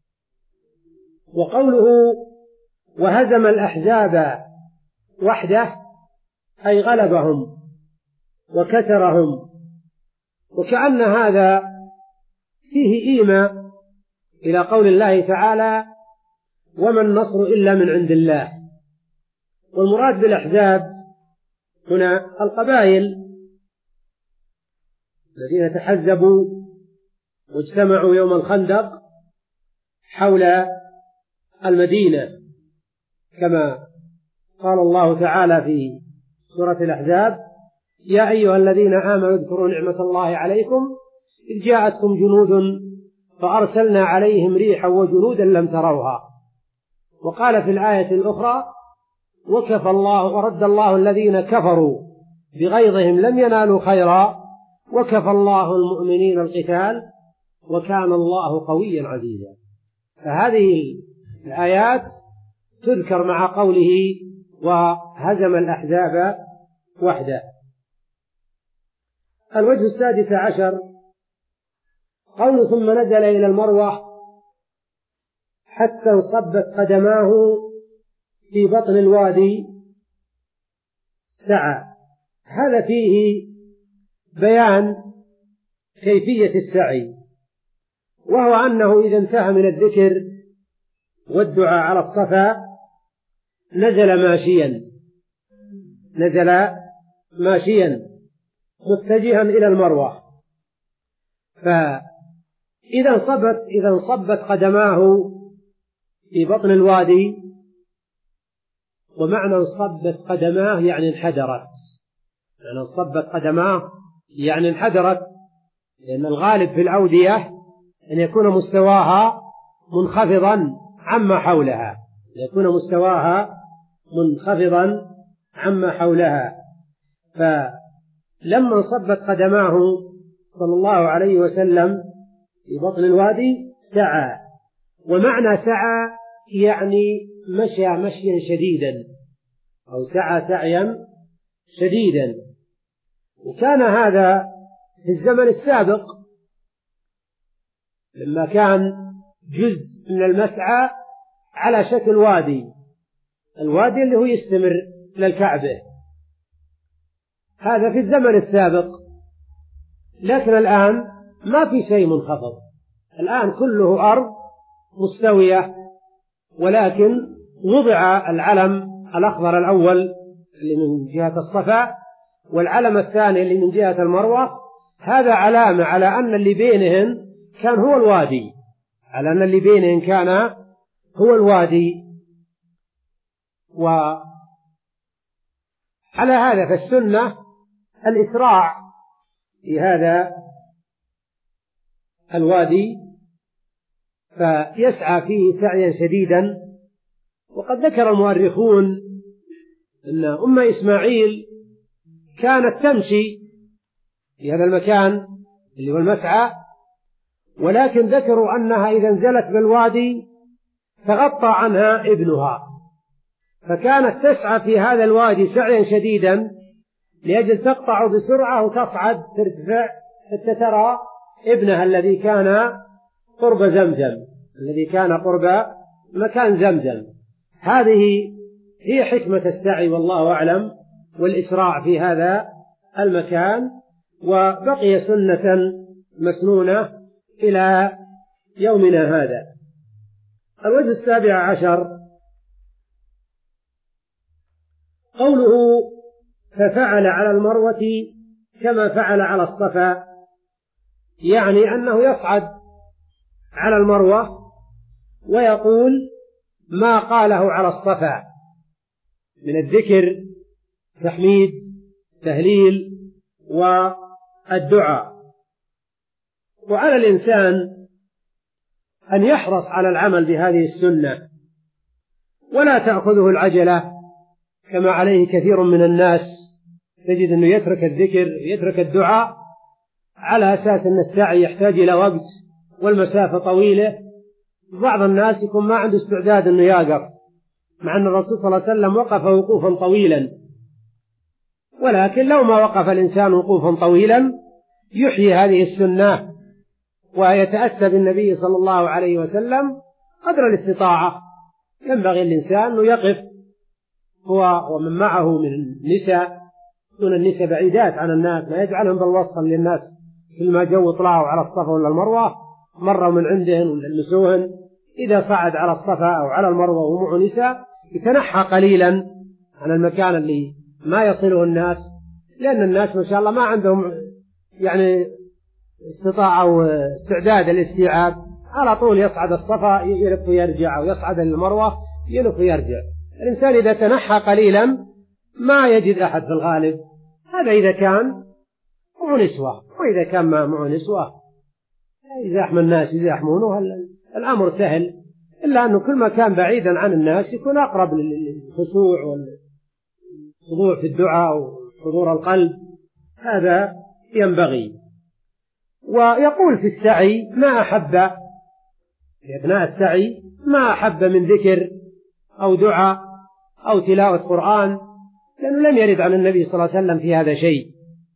وقوله وهزم الأحزاب وحده أي غلبهم وكسرهم، وكأن هذا فيه إيماء إلى قول الله تعالى وما النصر إلا من عند الله. والمراد بالأحزاب هنا القبائل الذين تحزبوا واجتمعوا يوم الخندق حول المدينة، كما قال الله تعالى في سورة الأحزاب يا أيها الذين آمنوا اذكروا نعمة الله عليكم إذ جاءتكم جنود فأرسلنا عليهم ريحا وجنودا لم تروها. وقال في الآية الأخرى وكفى الله ورد الله الذين كفروا بغيظهم لم ينالوا خيرا وكفى الله المؤمنين القتال وكان الله قويا عزيزا. فهذه الآيات تذكر مع قوله وهزم الأحزاب وحده. الوجه السادس عشر قول ثم نزل إلى المروة حتى انصبت قدماه في بطن الوادي سعى. هذا فيه بيان كيفية السعي، وهو أنه إذا انتهى من الذكر والدعاء على الصفا نزل ماشيا نزل ماشيا متجها إلى المروة. فإذا انصبت إذا انصبت قدماه في بطن الوادي. ومعنى انصبت قدماه يعني انحدرت، يعني انصبت قدماه يعني انحدرت، لأن الغالب في الأودية أن يكون مستواها منخفضا عما حولها، يكون مستواها منخفضا عما حولها. فلما انصبت قدماه صلى الله عليه وسلم في بطن الوادي سعى. ومعنى سعى يعني مشى مشيا شديدا أو سعى سعيا شديدا. وكان هذا في الزمن السابق لما كان جزء من المسعى على شكل وادي، الوادي اللي هو يستمر للكعبة، هذا في الزمن السابق. لكن الآن ما في شيء منخفض، الآن كله أرض مستوية، ولكن وضع العلم الأخضر الأول اللي من جهة الصفا والعلم الثاني اللي من جهة المروة، هذا علامة على أن اللي بينهن كان هو الوادي، على أن اللي بينهن كان هو الوادي. وعلى هذا فالسنة الإسراع في هذا الوادي، فيسعى فيه سعيا شديدا. وقد ذكر المؤرخون أن أم إسماعيل كانت تمشي في هذا المكان اللي هو المسعى، ولكن ذكروا أنها إذا نزلت بالوادي تغطى عنها ابنها، فكانت تسعى في هذا الوادي سعيا شديدا لأجل تقطع بسرعة وتصعد ترتفع حتى ترى ابنها الذي كان قرب زمزم، الذي كان قرب مكان زمزم. هذه هي حكمة السعي والله أعلم، والإسراع في هذا المكان. وبقي سنة مسنونة إلى يومنا هذا. الوجه السابع عشر قوله ففعل على المروة كما فعل على الصفا، يعني أنه يصعد على المروة ويقول ما قاله على الصفا من الذكر تحميد تهليل والدعاء. وعلى الإنسان أن يحرص على العمل بهذه السنة ولا تأخذه العجلة كما عليه كثير من الناس، تجد أنه يترك الذكر يترك الدعاء على أساس أن السعي يحتاج إلى وقت والمسافة طويلة. بعض الناس يكون ما عنده استعداد أنه يقف، مع أن الرسول صلى الله عليه وسلم وقف وقوفا طويلا، ولكن لو ما وقف الإنسان وقوفا طويلا يحيي هذه السنة ويتأسى بالنبي صلى الله عليه وسلم قدر الاستطاعة. ينبغي الإنسان أنه يقف هو ومن معه من النساء، دون النساء بعيدات عن الناس، ما يجعلهم بالوسط للناس كل ما جو طلعوا على الصفا ولا المروة مروا من عندهن ولمسوهن. إذا صعد على الصفا أو على المروة ومعه نساء يتنحى قليلا عن المكان اللي ما يصله الناس، لأن الناس ما شاء الله ما عندهم يعني استطاعة واستعداد الاستيعاب، على طول يصعد الصفا يلف ويرجع، أو يصعد المروة يلف ويرجع. الإنسان إذا تنحى قليلا ما يجد أحد في الغالب، هذا إذا كان معه نسوة، وإذا كان ما معه نسوة يزاحم الناس يزاحمونه الأمر سهل، إلا أنه كل ما كان بعيدا عن الناس يكون أقرب للخشوع والخضوع في الدعاء وحضور القلب، هذا ينبغي. ويقول في السعي ما أحب في أثناء السعي ما أحب من ذكر أو دعاء أو تلاوة قرآن، لأنه لم يرد عن النبي صلى الله عليه وسلم في هذا شيء.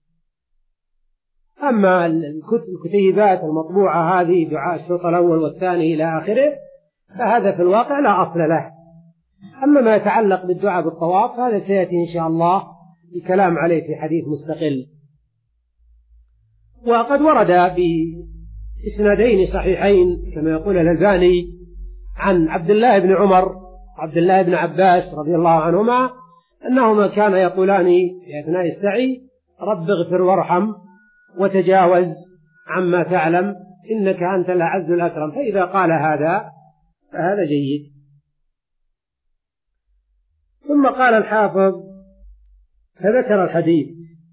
أما الكتيبات المطبوعة هذه دعاء الشوط الأول والثاني إلى آخره فهذا في الواقع لا أصل له. أما ما يتعلق بالدعاء بالطواف هذا سيأتي إن شاء الله الكلام عليه في حديث مستقل. وقد ورد بإسنادين صحيحين كما يقول الألباني عن عبد الله بن عمر وعبد الله بن عباس رضي الله عنهما أنهما كانا يقولان في أثناء السعي رب اغفر وارحم وتجاوز عما تعلم إنك أنت الأعز الأكرم. فإذا قال هذا فهذا جيد، ثم قال الحافظ فذكر الحديث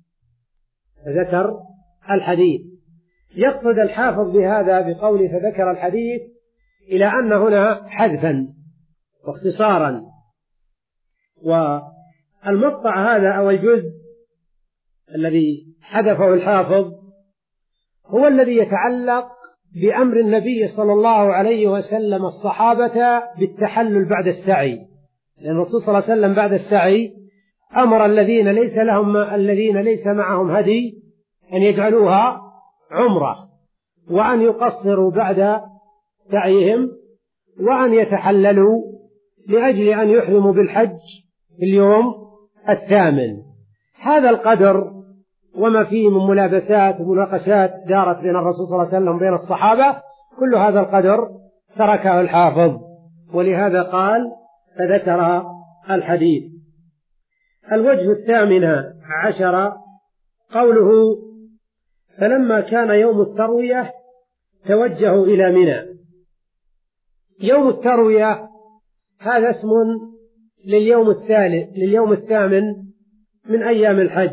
فذكر الحديث يقصد الحافظ بهذا بقوله فذكر الحديث إلى أن هنا حذفا واختصارا، والمقطع هذا أو الجزء الذي حذفه الحافظ هو الذي يتعلق بأمر النبي صلى الله عليه وسلم الصحابة بالتحلل بعد السعي، لأن الرسول صلى الله عليه وسلم بعد السعي أمر الذين ليس لهم الذين ليس معهم هدي أن يجعلوها عمرة، وأن يقصروا بعد سعيهم، وأن يتحللوا لأجل أن يحرموا بالحج في اليوم الثامن. هذا القدر وما فيه من ملابسات ومناقشات دارت بين الرسول صلى الله عليه وسلم وبين الصحابة، كل هذا القدر تركه الحافظ، ولهذا قال فذكر الحديث. الوجه الثامن عشر قوله فلما كان يوم التروية توجهوا إلى منى. يوم التروية هذا اسم لليوم الثالث لليوم الثامن من أيام الحج،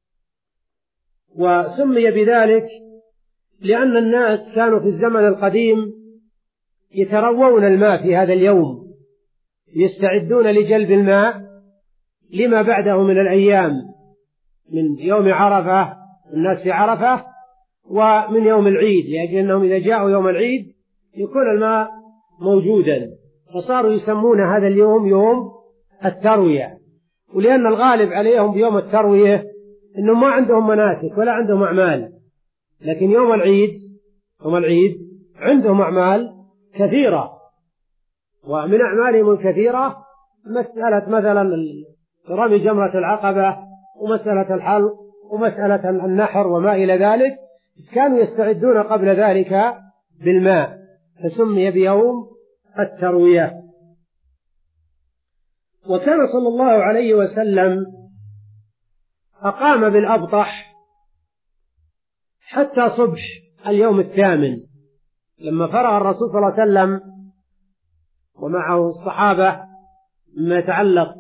وسمي بذلك لأن الناس كانوا في الزمن القديم يتروون الماء في هذا اليوم، يستعدون لجلب الماء لما بعده من الأيام، من يوم عرفة الناس في عرفة، ومن يوم العيد، لأجل أنهم إذا جاءوا يوم العيد يكون الماء موجودا، فصاروا يسمون هذا اليوم يوم التروية. ولأن الغالب عليهم بيوم التروية إنهم ما عندهم مناسك ولا عندهم أعمال، لكن يوم العيد يوم العيد عندهم أعمال كثيرة، ومن أعمالهم الكثيرة مسألة مثلا رمي جمرة العقبة، ومسألة الحلق، ومسألة النحر وما إلى ذلك، كانوا يستعدون قبل ذلك بالماء، فسمي بيوم التروية. وكان صلى الله عليه وسلم أقام بالأبطح حتى صبح اليوم الثامن، لما فرغ الرسول صلى الله عليه وسلم ومعه الصحابة مما يتعلق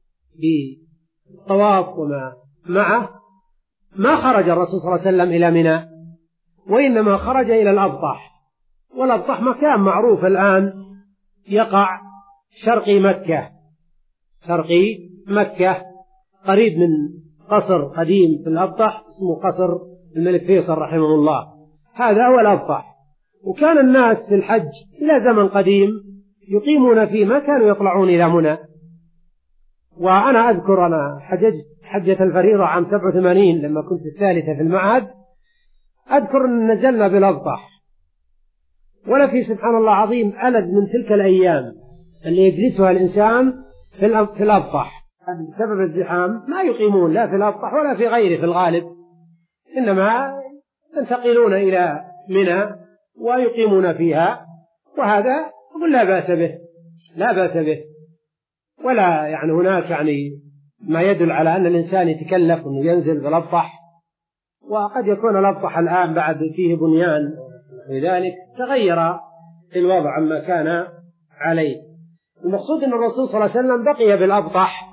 بالطواف وما معه، ما خرج الرسول صلى الله عليه وسلم إلى منى، وإنما خرج إلى الأبطح. والأبطح مكان معروف الآن يقع شرقي مكة شرقي مكة قريب من قصر قديم في الأبطح اسمه قصر الملك فيصل رحمه الله، هذا هو الأبطح. وكان الناس في الحج إلى زمن قديم يقيمون فيه، ما كانوا يطلعون إلى منى. وأنا أذكر أنا حججت حجة الفريضة عام سبعة وثمانين لما كنت الثالثة في المعهد، أذكر أن نزلنا بالأبطح، ولا في سبحان الله عظيم ألد من تلك الأيام اللي يجلسها الإنسان في الأبطح بسبب الزحام، ما يقيمون لا في الأبطح ولا في غيره في الغالب، إنما ينتقلون إلى منى ويقيمون فيها، وهذا أقول لا بأس به لا بأس به ولا يعني هناك يعني ما يدل على أن الإنسان يتكلف أنه ينزل بالأبطح. وقد يكون الأبطح الآن بعد فيه بنيان، لذلك تغير الوضع عما كان عليه. المقصود أن الرسول صلى الله عليه وسلم بقي بالأبطح،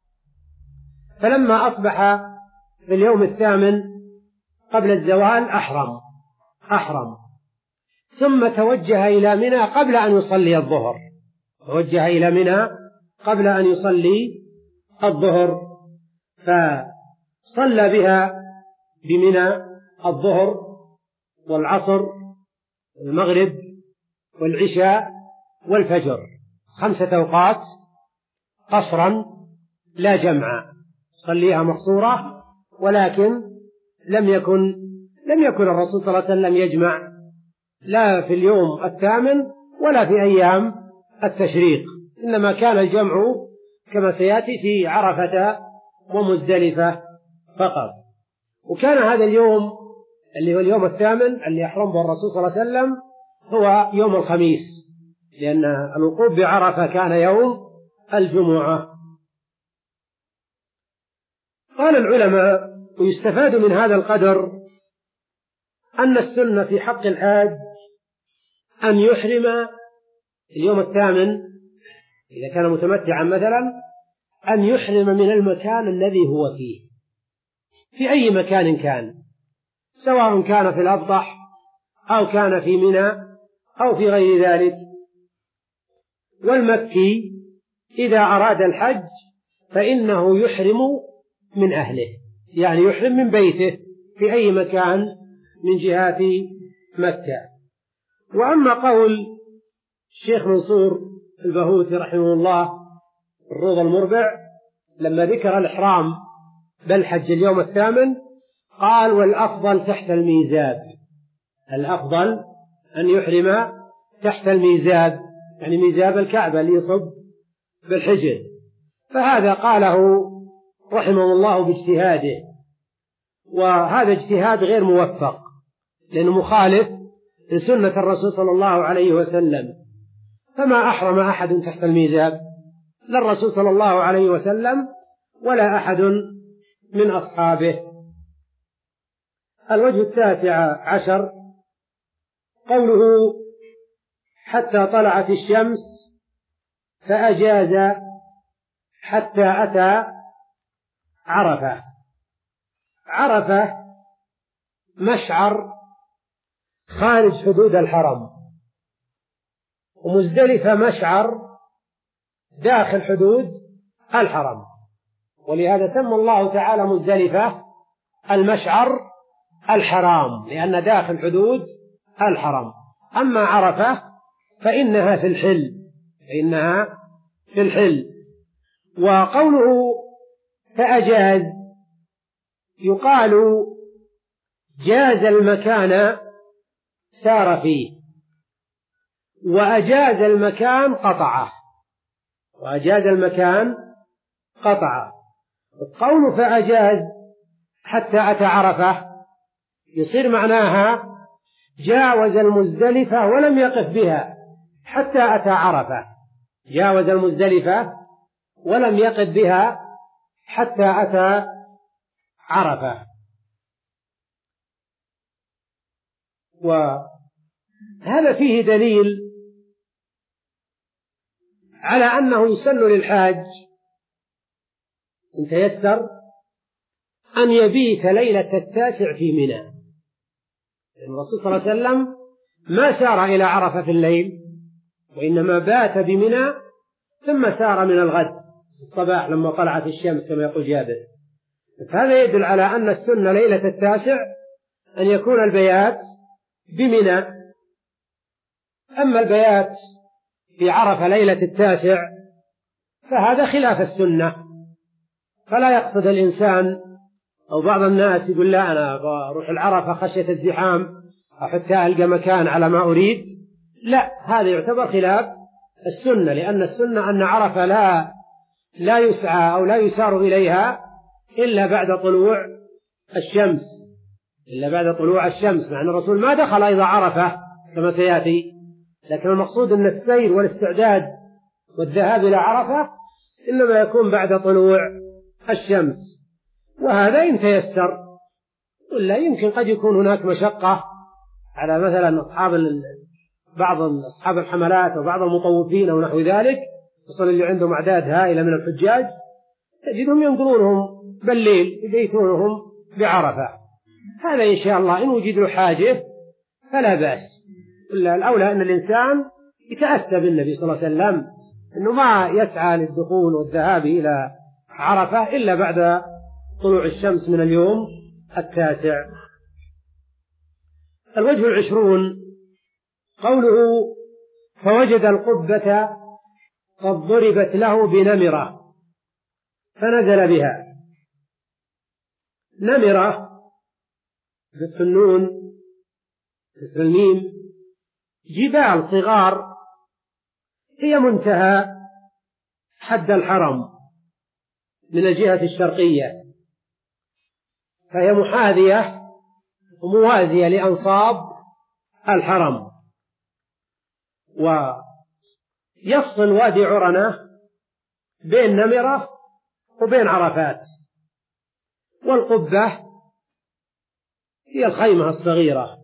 فلما أصبح في اليوم الثامن قبل الزوال أحرم أحرم ثم توجه إلى منى قبل أن يصلي الظهر توجه إلى منى قبل أن يصلي الظهر فصلى بها بمنى الظهر والعصر والمغرب والعشاء والفجر، خمسة أوقات قصرا لا جمعا، صليها مقصورة. ولكن لم يكن لم يكن الرسول صلى الله عليه وسلم يجمع لا في اليوم الثامن ولا في أيام التشريق، إنما كان الجمع كما سيأتي في عرفة ومزدلفة فقط. وكان هذا اليوم اللي هو اليوم الثامن اللي يحرم به الرسول صلى الله عليه وسلم هو يوم الخميس، لأن الوقوف بعرفة كان يوم الجمعة. قال العلماء ويستفاد من هذا القدر أن السنة في حق الحاج أن يحرم اليوم الثامن إذا كان متمتعا مثلا، أن يحرم من المكان الذي هو فيه في أي مكان كان، سواء كان في الأبطح أو كان في منى أو في غير ذلك. والمكي إذا أراد الحج فإنه يحرم من أهله، يعني يحرم من بيته في أي مكان من جهات مكة. وأما قول الشيخ منصور البهوتي رحمه الله الروض المربع لما ذكر الإحرام بالحج اليوم الثامن قال: والأفضل تحت الميزاب، الأفضل أن يحرم تحت الميزاب، يعني ميزاب الكعبة اللي يصب بالحجر. فهذا قاله رحمه الله باجتهاده، وهذا اجتهاد غير موفق لأنه مخالف لسنة الرسول صلى الله عليه وسلم. فما أحرم أحد تحت الميزاب، لا الرسول صلى الله عليه وسلم ولا أحد من أصحابه. الوجه التاسع عشر قوله: حتى طلعت الشمس فأجاز حتى أتى عرفة. عرفة مشعر خارج حدود الحرم، ومزدلفة مشعر داخل حدود الحرم، ولهذا سمى الله تعالى مزدلفة المشعر الحرام لأن داخل حدود الحرم. أما عرفة فإنها في الحل، فإنها في الحل. وقوله فأجاز يقال جاز المكان سار فيه، وأجاز المكان قطعه، وأجاز المكان قطعه. القول فأجاز حتى أتى عرفة يصير معناها جاوز المزدلفة ولم يقف بها حتى أتى عرفة، جاوز المزدلفة ولم يقف بها حتى أتى عرفة. وهذا فيه دليل على أنه يسن للحاج إن تيسر أن يبيت ليلة التاسع في منى. الرسول صلى الله عليه وسلم ما سار إلى عرفة في الليل، وإنما بات بمنى ثم سار من الغد الصباح لما طلعت الشمس كما يقول جابر. فهذا يدل على أن السنة ليلة التاسع أن يكون البيات بمنى. أما البيات في عرفة ليلة التاسع فهذا خلاف السنة، فلا يقصد الإنسان أو بعض الناس يقول لا أنا أروح العرفة خشية الزحام أو حتى ألقى مكان على ما أريد، لا، هذا يعتبر خلاف السنة، لأن السنة أن عرفة لا لا يسعى أو لا يسار إليها إلا بعد طلوع الشمس، إلا بعد طلوع الشمس، مع أن الرسول ما دخل أيضا عرفة كما سيأتي، لكن المقصود أن السير والاستعداد والذهاب إلى عرفة إنما يكون بعد طلوع الشمس. وهذا إن تيسر، ولا يمكن قد يكون هناك مشقة على مثلا أصحاب بعض أصحاب الحملات وبعض المطوفين أو نحو ذلك، خصوصا اللي عندهم أعداد هائلة من الحجاج تجدهم ينقلونهم بالليل يبيتونهم بعرفة. هذا إن شاء الله إن وجد له حاجة فلا بأس، إلا الأولى أن الإنسان يتأسى بالنبي صلى الله عليه وسلم أنه ما يسعى للدخول والذهاب إلى عرفة إلا بعد طلوع الشمس من اليوم التاسع. الوجه العشرون قوله فوجد القبة قد ضربت له بنمرة فنزل بها. نمرة بالسنون كسر الميم جبال صغار هي منتهى حد الحرم من الجهة الشرقية، فهي محاذية وموازية لأنصاب الحرم. ويفصل وادي عرنة بين نمرة وبين عرفات، والقبة هي الخيمة الصغيرة.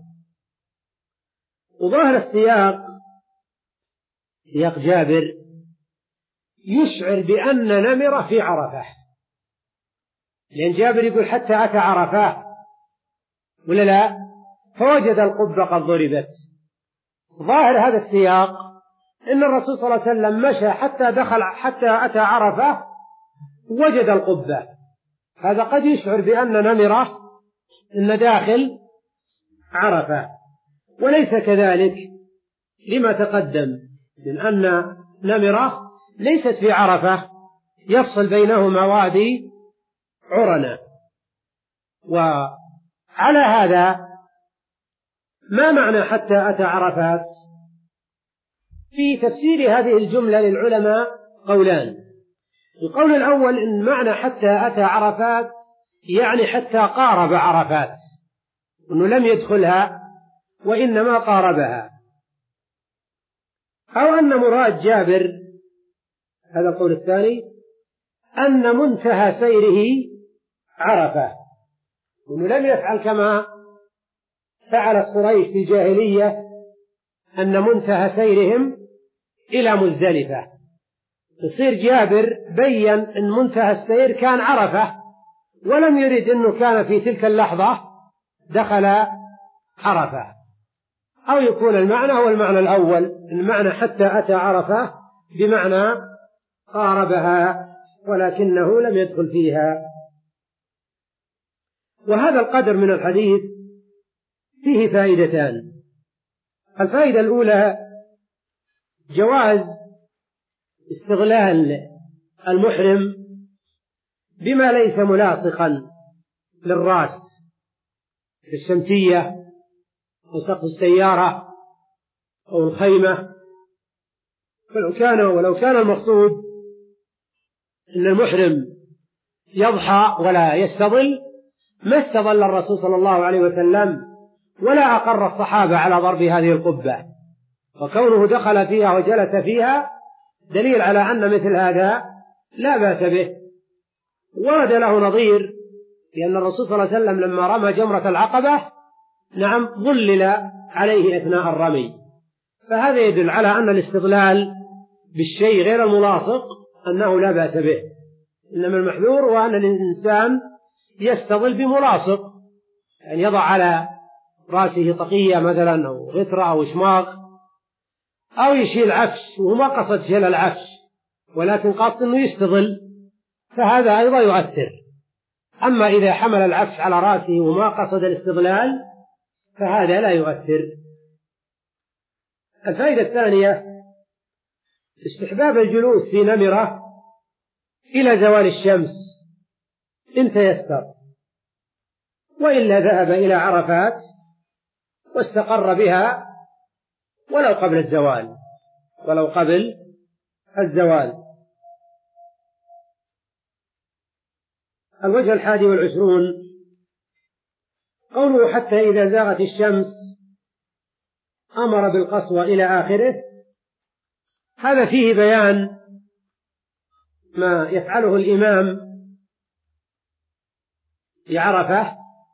وظاهر السياق سياق جابر يشعر بأن نمرة في عرفة، لأن جابر يقول حتى أتى عرفة ولا لا، فوجد القبة قد ضربت. ظاهر هذا السياق إن الرسول صلى الله عليه وسلم مشى حتى دخل حتى أتى عرفة وجد القبة، هذا قد يشعر بأن نمرة إن داخل عرفة، وليس كذلك لما تقدم من أن نمرة ليست في عرفة، يفصل بينهما وادي عرنة. وعلى هذا ما معنى حتى أتى عرفات؟ في تفسير هذه الجملة للعلماء قولان. القول الأول إن معنى حتى أتى عرفات يعني حتى قارب عرفات، أنه لم يدخلها وإنما قاربها، أو أن مراد جابر، هذا القول الثاني، أن منتهى سيره عرفة، أنه لم يفعل كما فعلت قريش في الجاهلية أن منتهى سيرهم إلى مزدلفة. يصير جابر بين أن منتهى السير كان عرفة، ولم يرد أنه كان في تلك اللحظة دخل عرفة. أو يكون المعنى هو المعنى الأول، المعنى حتى أتى عرفة بمعنى قاربها ولكنه لم يدخل فيها. وهذا القدر من الحديث فيه فائدتان. الفائدة الأولى جواز استغلال المحرم بما ليس ملاصقا للرأس كالشمسية وسقف السيارة أو الخيمة، ولو كان ولو كان المقصود أن المحرم يضحى ولا يستظل ما استظل الرسول صلى الله عليه وسلم ولا أقر الصحابة على ضرب هذه القبة، وكونه دخل فيها وجلس فيها دليل على أن مثل هذا لا بأس به. ورد له نظير، لأن الرسول صلى الله عليه وسلم لما رمى جمرة العقبة نعم ظلل عليه أثناء الرمي، فهذا يدل على أن الاستظلال بالشيء غير الملاصق أنه لا بأس به، إنما المحذور هو أن الإنسان يستظل بملاصق، يعني يضع على رأسه طقية مثلا أو غترة أو شماغ، أو يشيل عفش وهو ما قصد شيل العفش ولكن قصد أنه يستظل، فهذا أيضا يؤثر. أما إذا حمل العفش على رأسه وما قصد الاستظلال فهذا لا يؤثر. الفائدة الثانية استحباب الجلوس في نمرة إلى زوال الشمس إن تيسر، وإلا ذهب إلى عرفات واستقر بها ولو قبل الزوال ولو قبل الزوال. الوجه الحادي والعشرون قوله حتى إذا زاغت الشمس أمر بالقصوى إلى آخره، هذا فيه بيان ما يفعله الإمام بعرفة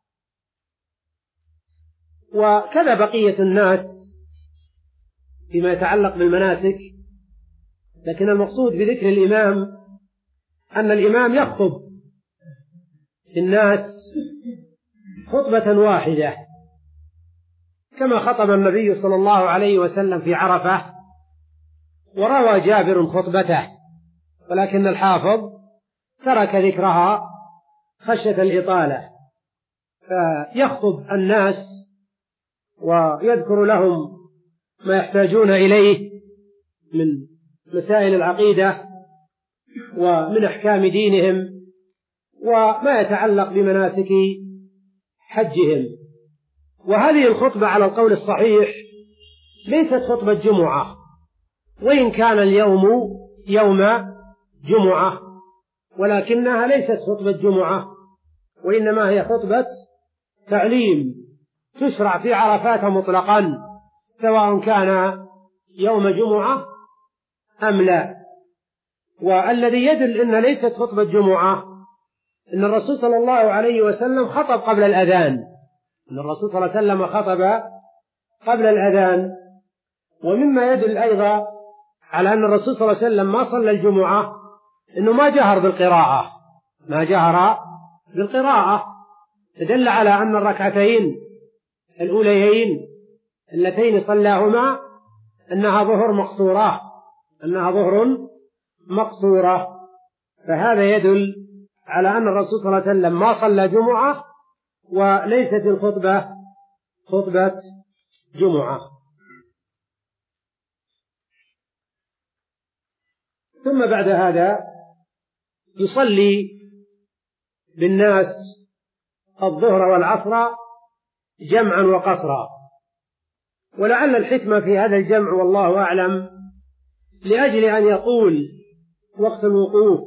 وكذا بقية الناس فيما يتعلق بالمناسك، لكن المقصود بذكر الإمام أن الإمام يخطب الناس خطبة واحدة كما خطب النبي صلى الله عليه وسلم في عرفة، وروى جابر خطبته، ولكن الحافظ ترك ذكرها خشية الإطالة، فيخطب الناس ويذكر لهم ما يحتاجون إليه من مسائل العقيدة ومن أحكام دينهم وما يتعلق بمناسك حجهم. وهذه الخطبة على القول الصحيح ليست خطبة جمعة، وإن كان اليوم يوم جمعة، ولكنها ليست خطبة جمعة، وإنما هي خطبة تعليم تشرع في عرفات مطلقا سواء كان يوم جمعة أم لا. والذي يدل أن ليست خطبة جمعة أن الرسول صلى الله عليه وسلم خطب قبل الأذان، أن الرسول صلى الله عليه وسلم خطب قبل الأذان. ومما يدل أيضا على أن الرسول صلى الله عليه وسلم ما صلى الجمعة أنه ما جهر بالقراءة ما جهر بالقراءة فدل على أن الركعتين الأوليين اللتين صلاهما أنها ظهر مقصورة أنها ظهر مقصورة فهذا يدل على أن الرسول صلى الله عليه وسلم ما صلى جمعة وليست الخطبة خطبة جمعة. ثم بعد هذا يصلي بالناس الظهر والعصر جمعا وقصرا، ولعل الحكمة في هذا الجمع والله أعلم لأجل أن يطول وقت الوقوف.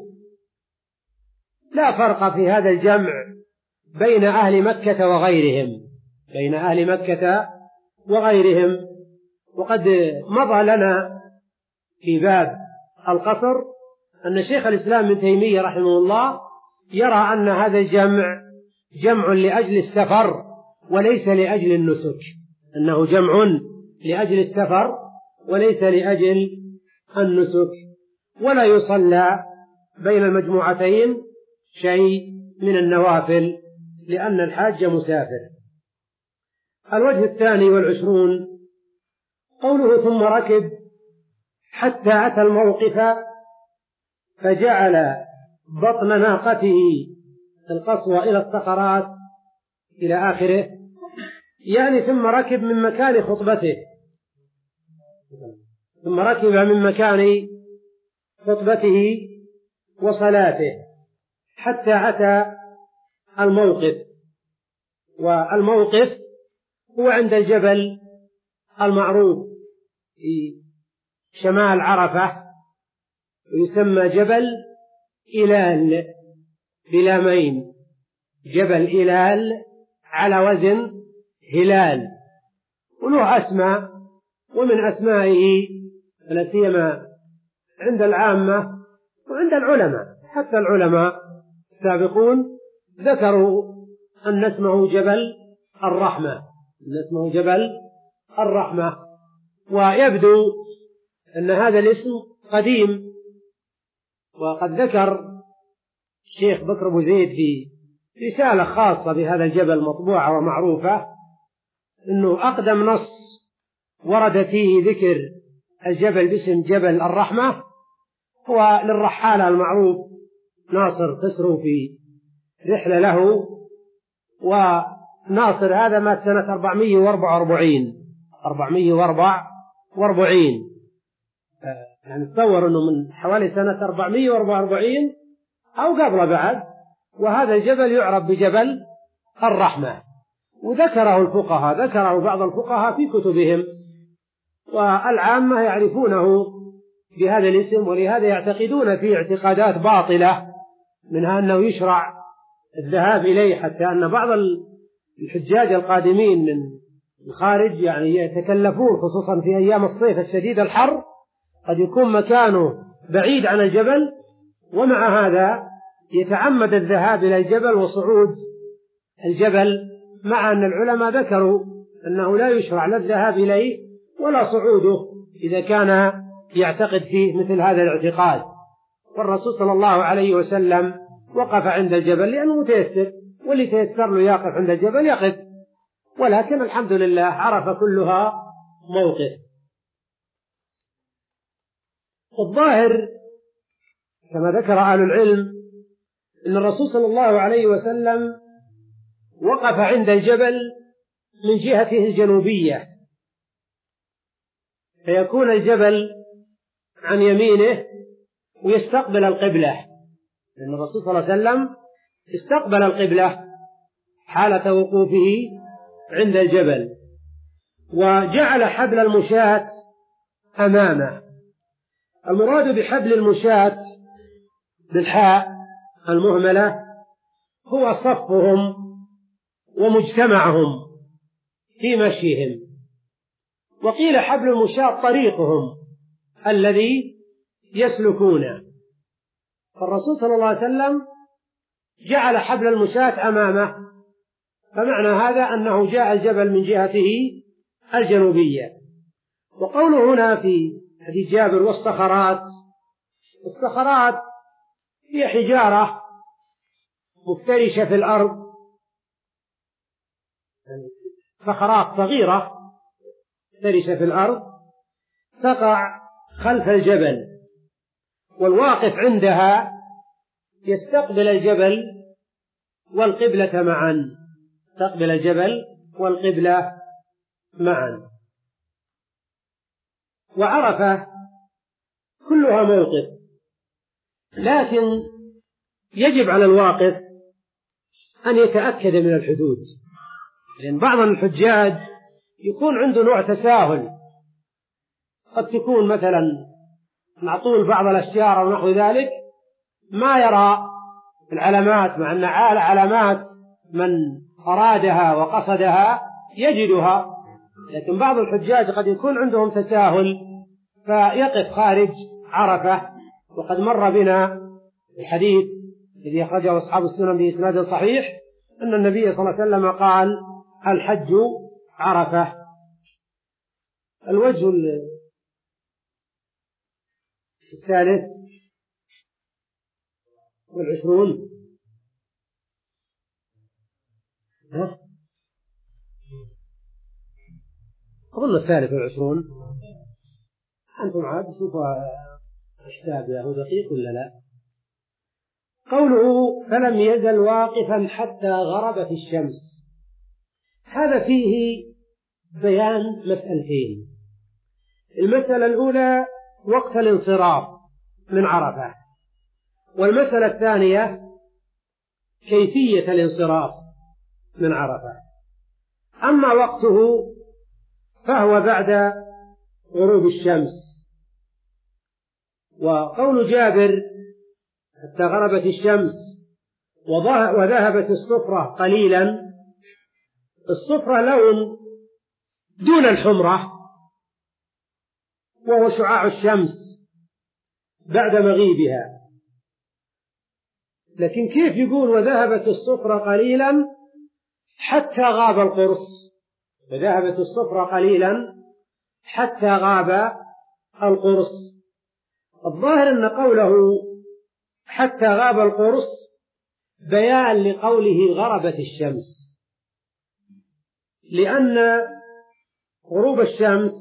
لا فرق في هذا الجمع بين أهل مكة وغيرهم بين أهل مكة وغيرهم وقد مضى لنا في باب القصر أن شيخ الإسلام ابن تيمية رحمه الله يرى أن هذا الجمع جمع لأجل السفر وليس لأجل النسك أنه جمع لأجل السفر وليس لأجل النسك، ولا يصلى بين المجموعتين شيء من النوافل لأن الحاج مسافر. الوجه الثاني والعشرون قوله ثم ركب حتى أتى الموقف فجعل بطن ناقته القصوى إلى الصخرات إلى آخره، يعني ثم ركب من مكان خطبته ثم ركب من مكان خطبته وصلاته حتى أتى الموقف، والموقف هو عند الجبل المعروف في شمال عرفة ويسمى جبل إلال بلامين، جبل إلال على وزن هلال، وله أسماء ومن أسمائه لا سيما عند العامة وعند العلماء، حتى العلماء السابقون ذكروا أن اسمه جبل الرحمة أن اسمه جبل الرحمة. ويبدو أن هذا الاسم قديم، وقد ذكر الشيخ بكر أبو زيد في رسالة خاصة بهذا الجبل مطبوعة ومعروفة أنه أقدم نص ورد فيه ذكر الجبل باسم جبل الرحمة هو للرحالة المعروف ناصر خسرو في رحلة له، وناصر هذا مات سنة أربعمائة وأربعة وأربعين، يعني تصور أنه من حوالي سنة أربعمائة وأربعة وأربعين أو قبل بعد، وهذا الجبل يعرف بجبل الرحمة، وذكره الفقهاء ذكره بعض الفقهاء في كتبهم، والعامة يعرفونه بهذا الاسم، ولهذا يعتقدون فيه اعتقادات باطلة منها أنه يشرع الذهاب إليه، حتى أن بعض الحجاج القادمين من الخارج يعني يتكلفون خصوصا في أيام الصيف الشديد الحر قد يكون مكانه بعيد عن الجبل، ومع هذا يتعمد الذهاب إلى الجبل وصعود الجبل، مع أن العلماء ذكروا أنه لا يشرع لا الذهاب إليه ولا صعوده إذا كان يعتقد فيه مثل هذا الاعتقاد. والرسول صلى الله عليه وسلم وقف عند الجبل لأنه متيسر، واللي تيسر له يقف عند الجبل يقف، ولكن الحمد لله عرف كلها موقف. الظاهر كما ذكر أهل العلم أن الرسول صلى الله عليه وسلم وقف عند الجبل من جهته الجنوبية، فيكون الجبل عن يمينه ويستقبل القبلة، لأن الرسول صلى الله عليه وسلم استقبل القبلة حالة وقوفه عند الجبل، وجعل حبل المشاة أمامه. المراد بحبل المشاة بالحاء المهملة هو صفهم ومجتمعهم في مشيهم، وقيل حبل المشاة طريقهم الذي يسلكونه، فالرسول صلى الله عليه وسلم جعل حبل المشاة أمامه، فمعنى هذا أنه جاء الجبل من جهته الجنوبية. وقوله هنا في حديث جابر والصخرات. الصخرات هي حجارة مفترشة في الأرض، صخرات صغيرة مفترشة في الأرض تقع خلف الجبل، والواقف عندها يستقبل الجبل والقبلة معا، يستقبل الجبل والقبلة معا. وعرفة كلها موقف، لكن يجب على الواقف أن يتأكد من الحدود، لأن بعض الحجاج يكون عنده نوع تساهل، قد تكون مثلا مع طول بعض الأشجار أو نحو ذلك ما يرى العلامات، مع أن علامات من أرادها وقصدها يجدها، لكن بعض الحجاج قد يكون عندهم تساهل فيقف خارج عرفة. وقد مر بنا الحديث الذي أخرجه أصحاب السنن بإسناد صحيح أن النبي صلى الله عليه وسلم قال: الحج عرفة. الوجه الثالث والعشرون، أظن الثالث والعشرون، أنتم عاد شوفوا حسابه هو دقيق ولا لا. قوله: فلم يزل واقفا حتى غربت الشمس، هذا فيه بيان مسألتين. المسألة الأولى وقت الانصراف من عرفة، والمسألة الثانية كيفية الانصراف من عرفة. أما وقته فهو بعد غروب الشمس. وقول جابر: حتى غربت الشمس وذهبت الصفرة قليلا، الصفرة لون دون الحمرة، وهو شعاع الشمس بعد مغيبها. لكن كيف يقول وذهبت الصفرة قليلا حتى غاب القرص؟ وذهبت الصفرة قليلا حتى غاب القرص. الظاهر أن قوله حتى غاب القرص بيان لقوله غربت الشمس، لأن غروب الشمس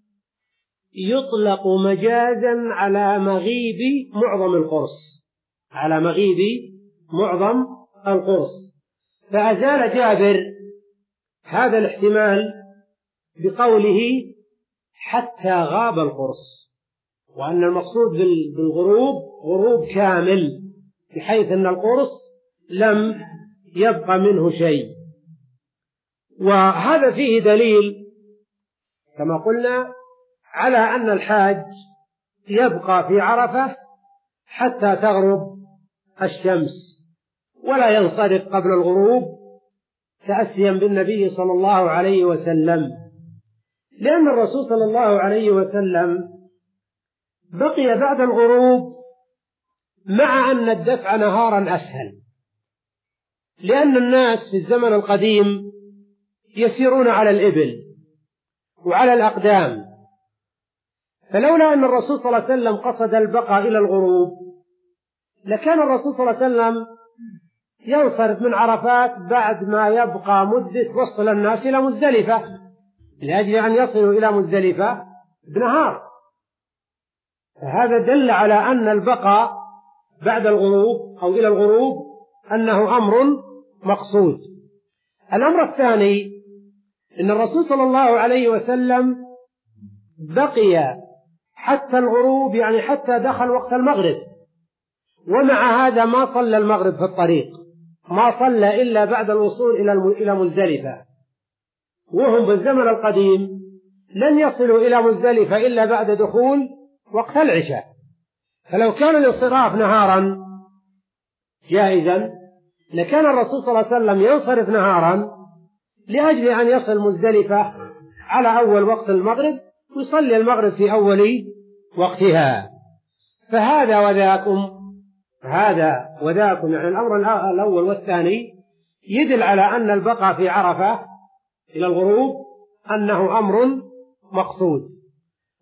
يطلق مجازا على مغيب معظم القرص، على مغيب معظم القرص. فأزال جابر هذا الاحتمال بقوله حتى غاب القرص، وأن المقصود بالغروب غروب كامل، بحيث أن القرص لم يبقى منه شيء. وهذا فيه دليل كما قلنا على أن الحاج يبقى في عرفة حتى تغرب الشمس، ولا ينصرف قبل الغروب تأسيا بالنبي صلى الله عليه وسلم، لأن الرسول صلى الله عليه وسلم بقي بعد الغروب، مع أن الدفع نهارا أسهل، لأن الناس في الزمن القديم يسيرون على الإبل وعلى الأقدام، فلولا أن الرسول صلى الله عليه وسلم قصد البقاء إلى الغروب لكان الرسول صلى الله عليه وسلم ينصرف من عرفات بعد ما يبقى مدة وصل الناس إلى مزدلفة، لأجل أن يصلوا إلى مزدلفة بنهار. فهذا دل على أن البقاء بعد الغروب أو إلى الغروب أنه أمر مقصود. الأمر الثاني إن الرسول صلى الله عليه وسلم بقي حتى الغروب، يعني حتى دخل وقت المغرب، ومع هذا ما صلى المغرب في الطريق، ما صلى إلا بعد الوصول إلى مزدلفة. وهم بالزمن القديم لن يصلوا إلى مزدلفة إلا بعد دخول وقت العشاء، فلو كان الانصراف نهارا جائزا لكان الرسول صلى الله عليه وسلم ينصرف نهارا لأجل أن يصل مزدلفة على أول وقت المغرب ويصلي المغرب في أول وقتها. فهذا وذاكم هذا وذاكم يعني الأمر الأول والثاني يدل على أن البقاء في عرفة إلى الغروب أنه أمر مقصود.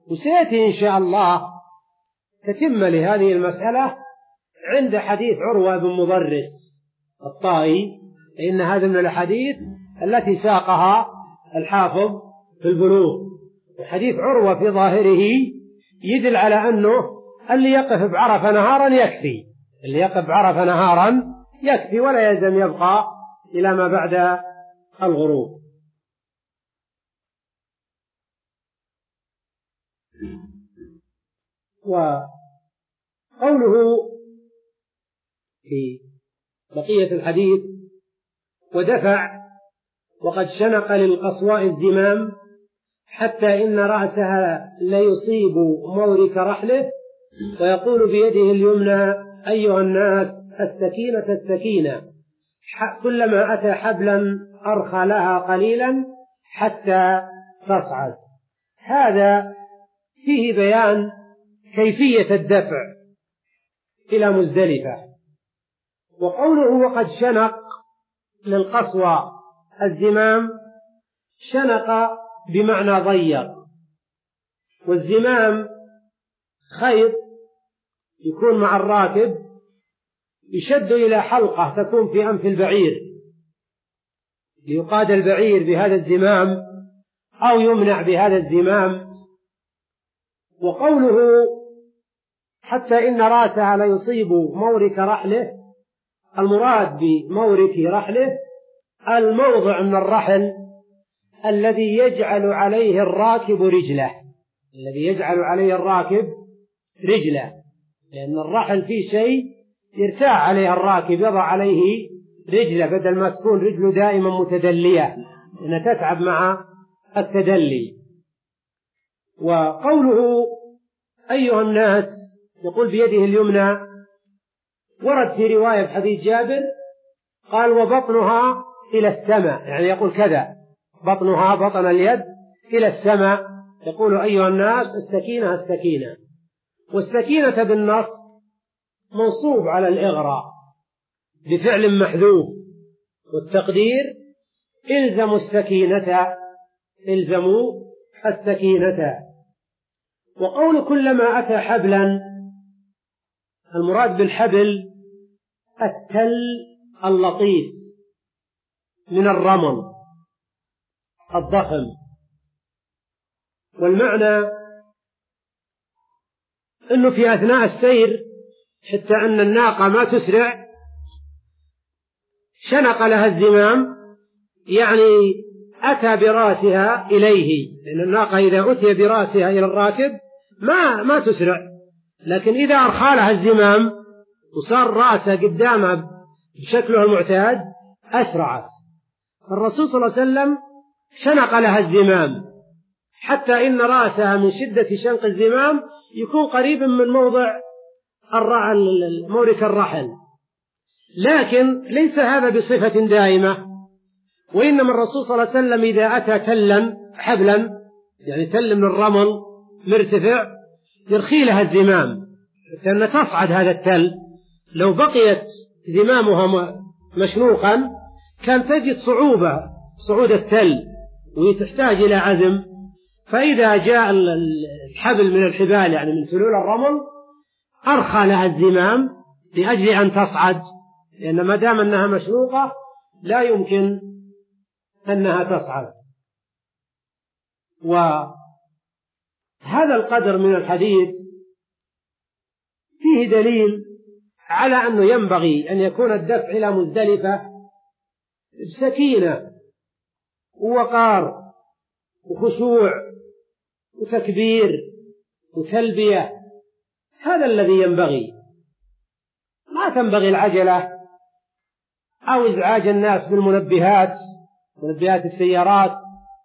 وسيأتي إن شاء الله تتم لهذه المسألة عند حديث عروة بن مضرس الطائي، لأن هذا من الحديث التي ساقها الحافظ في البلوغ. وحديث عروة في ظاهره يدل على أنه اللي يقف بعرفة نهارا يكفي، اللي يقف بعرفة نهارا يكفي ولا يلزم يبقى إلى ما بعد الغروب. وقوله في بقية الحديث ودفع وقد شنق للقصواء الزمام حتى إن رأسها ليصيب مورك رحله، ويقول بيده اليمنى أيها الناس السكينة السكينة، كلما أتى حبلا أرخى لها قليلا حتى تصعد. هذا فيه بيان كيفية الدفع إلى مزدلفة. وقوله وقد شنق للقصوى الزمام، شنق بمعنى ضيق، والزمام خيط يكون مع الراكب يشد إلى حلقة تكون في أنف البعير ليقاد البعير بهذا الزمام أو يمنع بهذا الزمام. وقوله حتى إن رأسها ليصيب مورك رحله، المراد بمورك رحله الموضع من الرحل الذي يجعل عليه الراكب رجله، الذي يجعل عليه الراكب رجله، لأن الرحل فيه شيء يرتاح عليه الراكب، يضع عليه رجله بدل ما تكون رجله دائما متدلية لأنها تتعب مع التدلي. وقوله أيها الناس يقول بيده اليمنى، ورد في رواية حديث جابر قال وبطنها إلى السماء، يعني يقول كذا بطنها بطن اليد إلى السماء، يقول أيها الناس السكينة السكينة. والسكينة بالنص منصوب على الإغراء بفعل محذوف، والتقدير إلزموا السكينة، إلزموا السكينة. وقول كلما أتى حبلا، المراد بالحبل التل اللطيف من الرمل الضخم، والمعنى أنه في أثناء السير حتى أن الناقة ما تسرع شنق لها الزمام، يعني أتى براسها إليه، لأن الناقة إذا أتي براسها إلى الراكب ما ما تسرع، لكن إذا أرخى لها الزمام وصار رأسها قدامها بشكله المعتاد أسرعت. الرسول صلى الله عليه وسلم شنق لها الزمام حتى إن رأسها من شدة شنق الزمام يكون قريبا من موضع مورك الرحل، لكن ليس هذا بصفة دائمة، وإنما الرسول صلى الله عليه وسلم إذا أتى تلا حبلا، يعني تل من الرمل مرتفع، يرخي لها الزمام لأن تصعد هذا التل. لو بقيت زمامها مشنوقا كان تجد صعوبة صعود التل وتحتاج إلى عزم، فإذا جاء الحبل من الحبال يعني من سلول الرمل أرخى لها الزمام لأجل أن تصعد، لأن ما دام أنها مشنوقة لا يمكن أنها تصعد. وهذا القدر من الحديث فيه دليل على أنه ينبغي أن يكون الدفع إلى مزدلفة بسكينة ووقار وخشوع وتكبير وتلبية، هذا الذي ينبغي. ما تنبغي العجلة أو إزعاج الناس بالمنبهات، منبهات السيارات،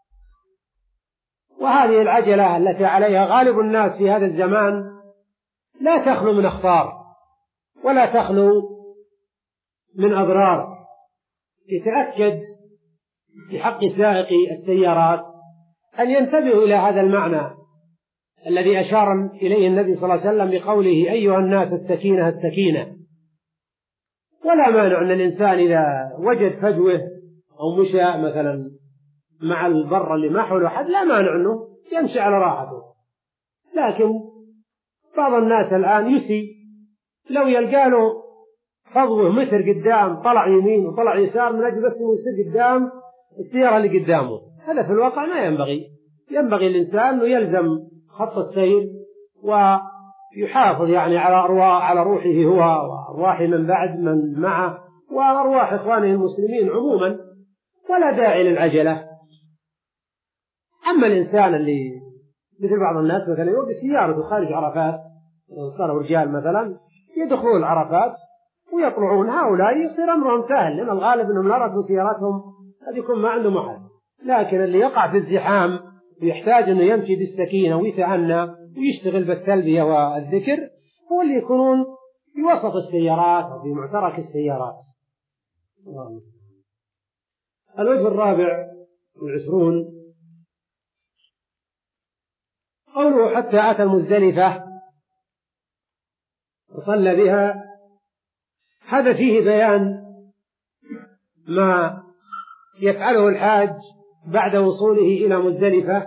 وهذه العجلة التي عليها غالب الناس في هذا الزمان لا تخلو من أخطار ولا تخلو من أضرار. يتأكد في حق سائقي السيارات أن ينتبهوا إلى هذا المعنى الذي أشار إليه النبي صلى الله عليه وسلم بقوله أيها الناس السكينة السكينة. ولا مانع أن الإنسان إذا وجد فجوة أو مشى مثلا مع البر اللي ما حوله أحد لا مانع أنه يمشي على راحته، لكن بعض الناس الآن يسي، لو يلقى له فضوه متر قدام طلع يمين وطلع يسار من أجل بس إنه يصير قدام السيارة اللي قدامه. هذا في الواقع ما ينبغي. ينبغي الإنسان أنه يلزم خط السير ويحافظ يعني على أرواح على روحه هو وأرواح من بعد من معه وأرواح إخوانه المسلمين عموما، ولا داعي للعجلة. أما الإنسان اللي مثل بعض الناس مثلا يوقف سيارته خارج عرفات، صاروا رجال مثلا يدخلون العرفات ويطلعون، هؤلاء يصير أمرهم سهل، لأن الغالب أنهم لا رأسوا سياراتهم قد يكون ما عندهم أحد. لكن اللي يقع في الزحام ويحتاج أنه يمشي بالسكينة ويتعنى ويشتغل بالتلبية والذكر هو اللي يكونون في وسط السيارات أو في معترك السيارات. الوجه الرابع والعشرون قوله حتى أتى المزدلفة وصلى بها. هذا فيه بيان ما يفعله الحاج بعد وصوله إلى مزدلفة،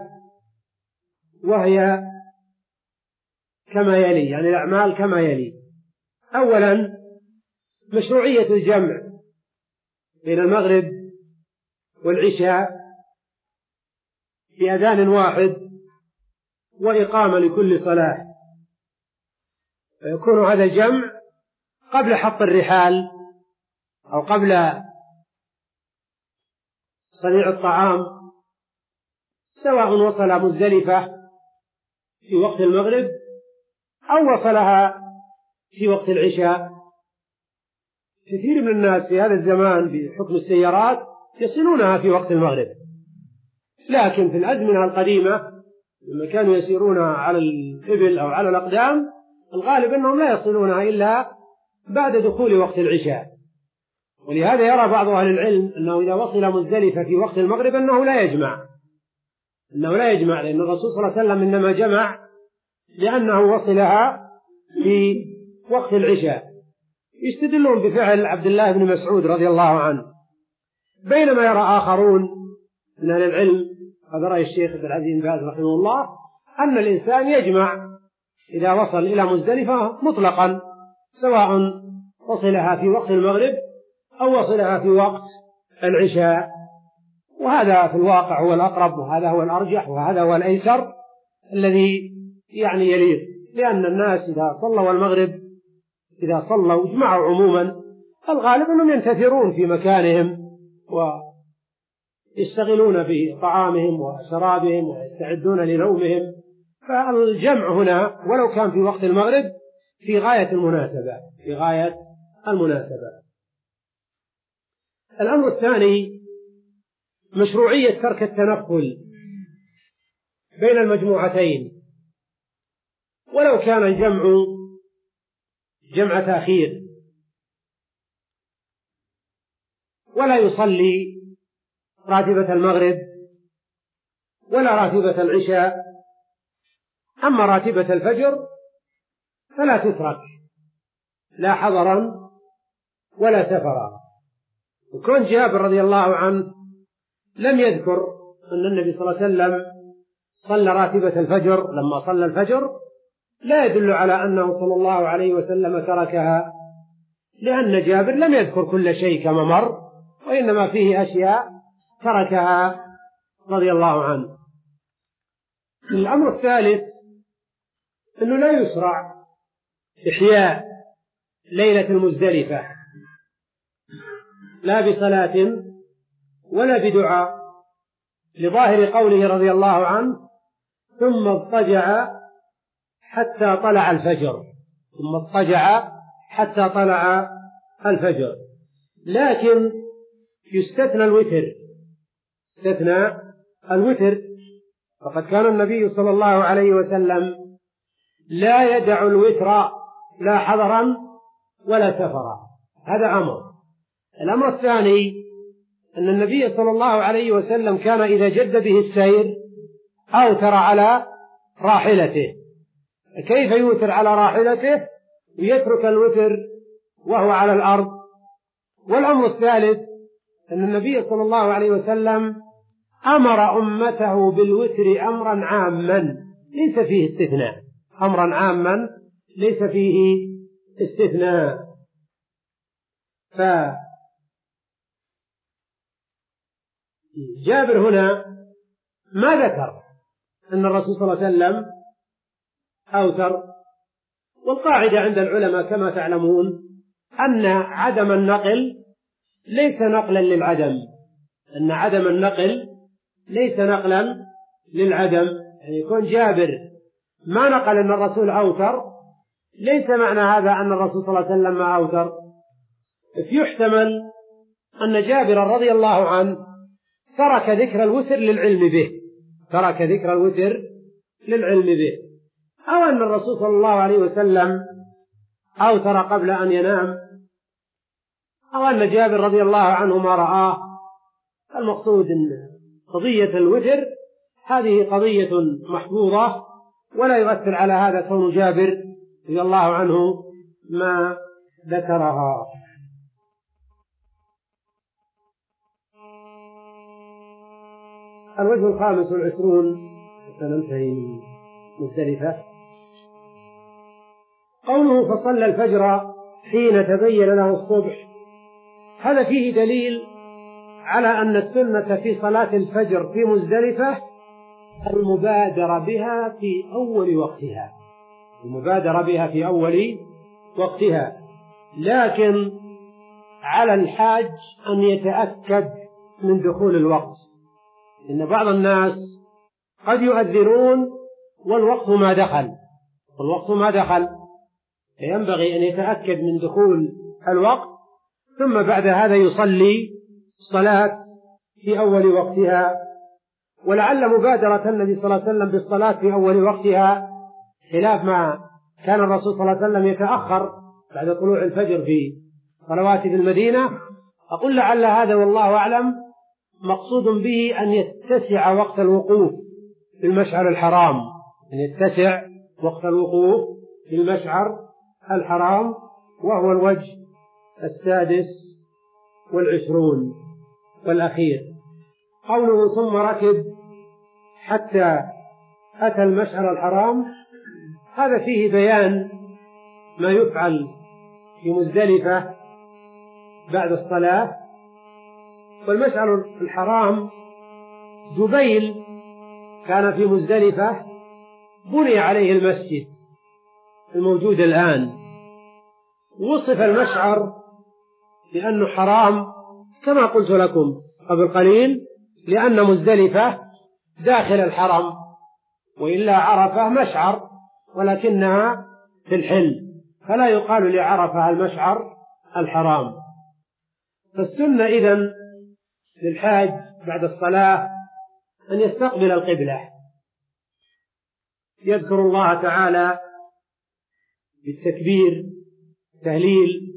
وهي كما يلي، يعني الأعمال كما يلي. أولا مشروعية الجمع بين المغرب والعشاء في أذان واحد وإقامة لكل صلاة، فيكون هذا الجمع قبل حط الرحال أو قبل صنيع الطعام، سواء وصل مزدلفة في وقت المغرب أو وصلها في وقت العشاء. كثير من الناس في هذا الزمان بحكم السيارات يصلونها في وقت المغرب، لكن في الأزمنة القديمة لما كانوا يسيرون على الإبل أو على الأقدام الغالب أنهم لا يصلونها إلا بعد دخول وقت العشاء. ولهذا يرى بعض أهل العلم أنه إذا وصل مزدلفة في وقت المغرب أنه لا يجمع أنه لا يجمع لأن الرسول صلى الله عليه وسلم إنما جمع لأنه وصلها في وقت العشاء. يستدلون بفعل عبد الله بن مسعود رضي الله عنه، بينما يرى آخرون من أهل العلم هذا رأي الشيخ عبد العزيز بن باز رحمه الله أن الإنسان يجمع إذا وصل إلى مزدلفة مطلقا، سواء وصلها في وقت المغرب أو وصلها في وقت العشاء. وهذا في الواقع هو الأقرب، وهذا هو الأرجح، وهذا هو الأيسر الذي يعني يليق، لأن الناس إذا صلوا المغرب إذا صلوا اجمعوا عموما الغالب أنهم ينتثرون في مكانهم ويشتغلون في طعامهم وشرابهم ويستعدون لنومهم، فالجمع هنا ولو كان في وقت المغرب في غاية المناسبة في غاية المناسبة. الأمر الثاني مشروعية ترك التنقل بين المجموعتين ولو كان الجمع جمع تأخير، ولا يصلي راتبة المغرب ولا راتبة العشاء. أما راتبة الفجر فلا تترك لا حضرا ولا سفرا. وكون جابر رضي الله عنه لم يذكر أن النبي صلى الله عليه وسلم صلى راتبة الفجر لما صلى الفجر لا يدل على أنه صلى الله عليه وسلم تركها، لأن جابر لم يذكر كل شيء كما مر، وإنما فيه أشياء تركها رضي الله عنه. الأمر الثالث أنه لا يسرع إحياء ليلة المزدلفة لا بصلاة ولا بدعاء، لظاهر قوله رضي الله عنه ثم اضطجع حتى طلع الفجر ثم اضطجع حتى طلع الفجر. لكن يستثنى الوتر استثنى الوتر فقد كان النبي صلى الله عليه وسلم لا يدع الوتر لا حضرا ولا سفرا. هذا أمر. الأمر الثاني أن النبي صلى الله عليه وسلم كان إذا جد به السير أوتر على راحلته. كيف يوتر على راحلته ويترك الوتر وهو على الأرض؟ والأمر الثالث أن النبي صلى الله عليه وسلم أمر أمته بالوتر أمرا عاما، ليس فيه استثناء، أمرا عاما ليس فيه استثناء. فجابر هنا ما ذكر أن الرسول صلى الله عليه وسلم أوتر، والقاعدة عند العلماء كما تعلمون أن عدم النقل ليس نقلا للعدم، أن عدم النقل ليس نقلا للعدم، يعني يكون جابر ما نقل أن الرسول أوتر ليس معنى هذا أن الرسول صلى الله عليه وسلم ما أوتر. يحتمل أن جابر رضي الله عنه ترك ذكر الوتر للعلم به، ترك ذكر الوتر للعلم به، أو أن الرسول صلى الله عليه وسلم أوتر قبل أن ينام، أو أن جابر رضي الله عنه ما رآه. المقصود أن قضية الوتر هذه قضية محفوظة، ولا يؤثر على هذا كون جابر رضي الله عنه ما ذكرها. الوجه الخامس والعشرون، سننتهي من مزدلفة، قوله فصلى الفجر حين تبين له الصبح. هذا فيه دليل على أن السنة في صلاة الفجر في مزدلفة المبادرة بها في أول وقتها، المبادرة بها في أول وقتها، لكن على الحاج أن يتأكد من دخول الوقت، إن بعض الناس قد يؤذنون والوقت ما دخل، والوقت ما دخل، فينبغي أن يتأكد من دخول الوقت ثم بعد هذا يصلي الصلاة في أول وقتها. ولعل مبادرة النبي صلى الله عليه وسلم بالصلاة في أول وقتها خلاف ما كان الرسول صلى الله عليه وسلم يتأخر بعد طلوع الفجر في صلوات في المدينة. أقول لعل هذا والله أعلم مقصود به أن يتسع وقت الوقوف في المشعر الحرام، أن يتسع وقت الوقوف في المشعر الحرام، وهو الوجه السادس والعشرون والأخير. قوله ثم ركب حتى أتى المشعر الحرام، هذا فيه بيان ما يفعل في مزدلفة بعد الصلاة. والمشعر الحرام جبيل كان في مزدلفة بني عليه المسجد الموجود الآن. وصف المشعر لأنه حرام كما قلت لكم قبل قليل، لأن مزدلفة داخل الحرم، وإلا عرفة مشعر ولكنها في الحل، فلا يقال لعرفة المشعر الحرام. فالسنة إذن للحاج بعد الصلاة أن يستقبل القبلة، يذكر الله تعالى بالتكبير تهليل،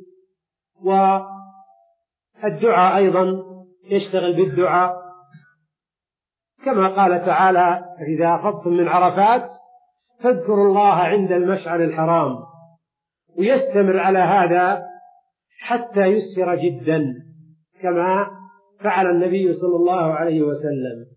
والدعاء أيضا يشتغل بالدعاء كما قال تعالى إذا أفضتم من عرفات فاذكروا الله عند المشعر الحرام، ويستمر على هذا حتى يسر جدا كما فعل النبي صلى الله عليه وسلم.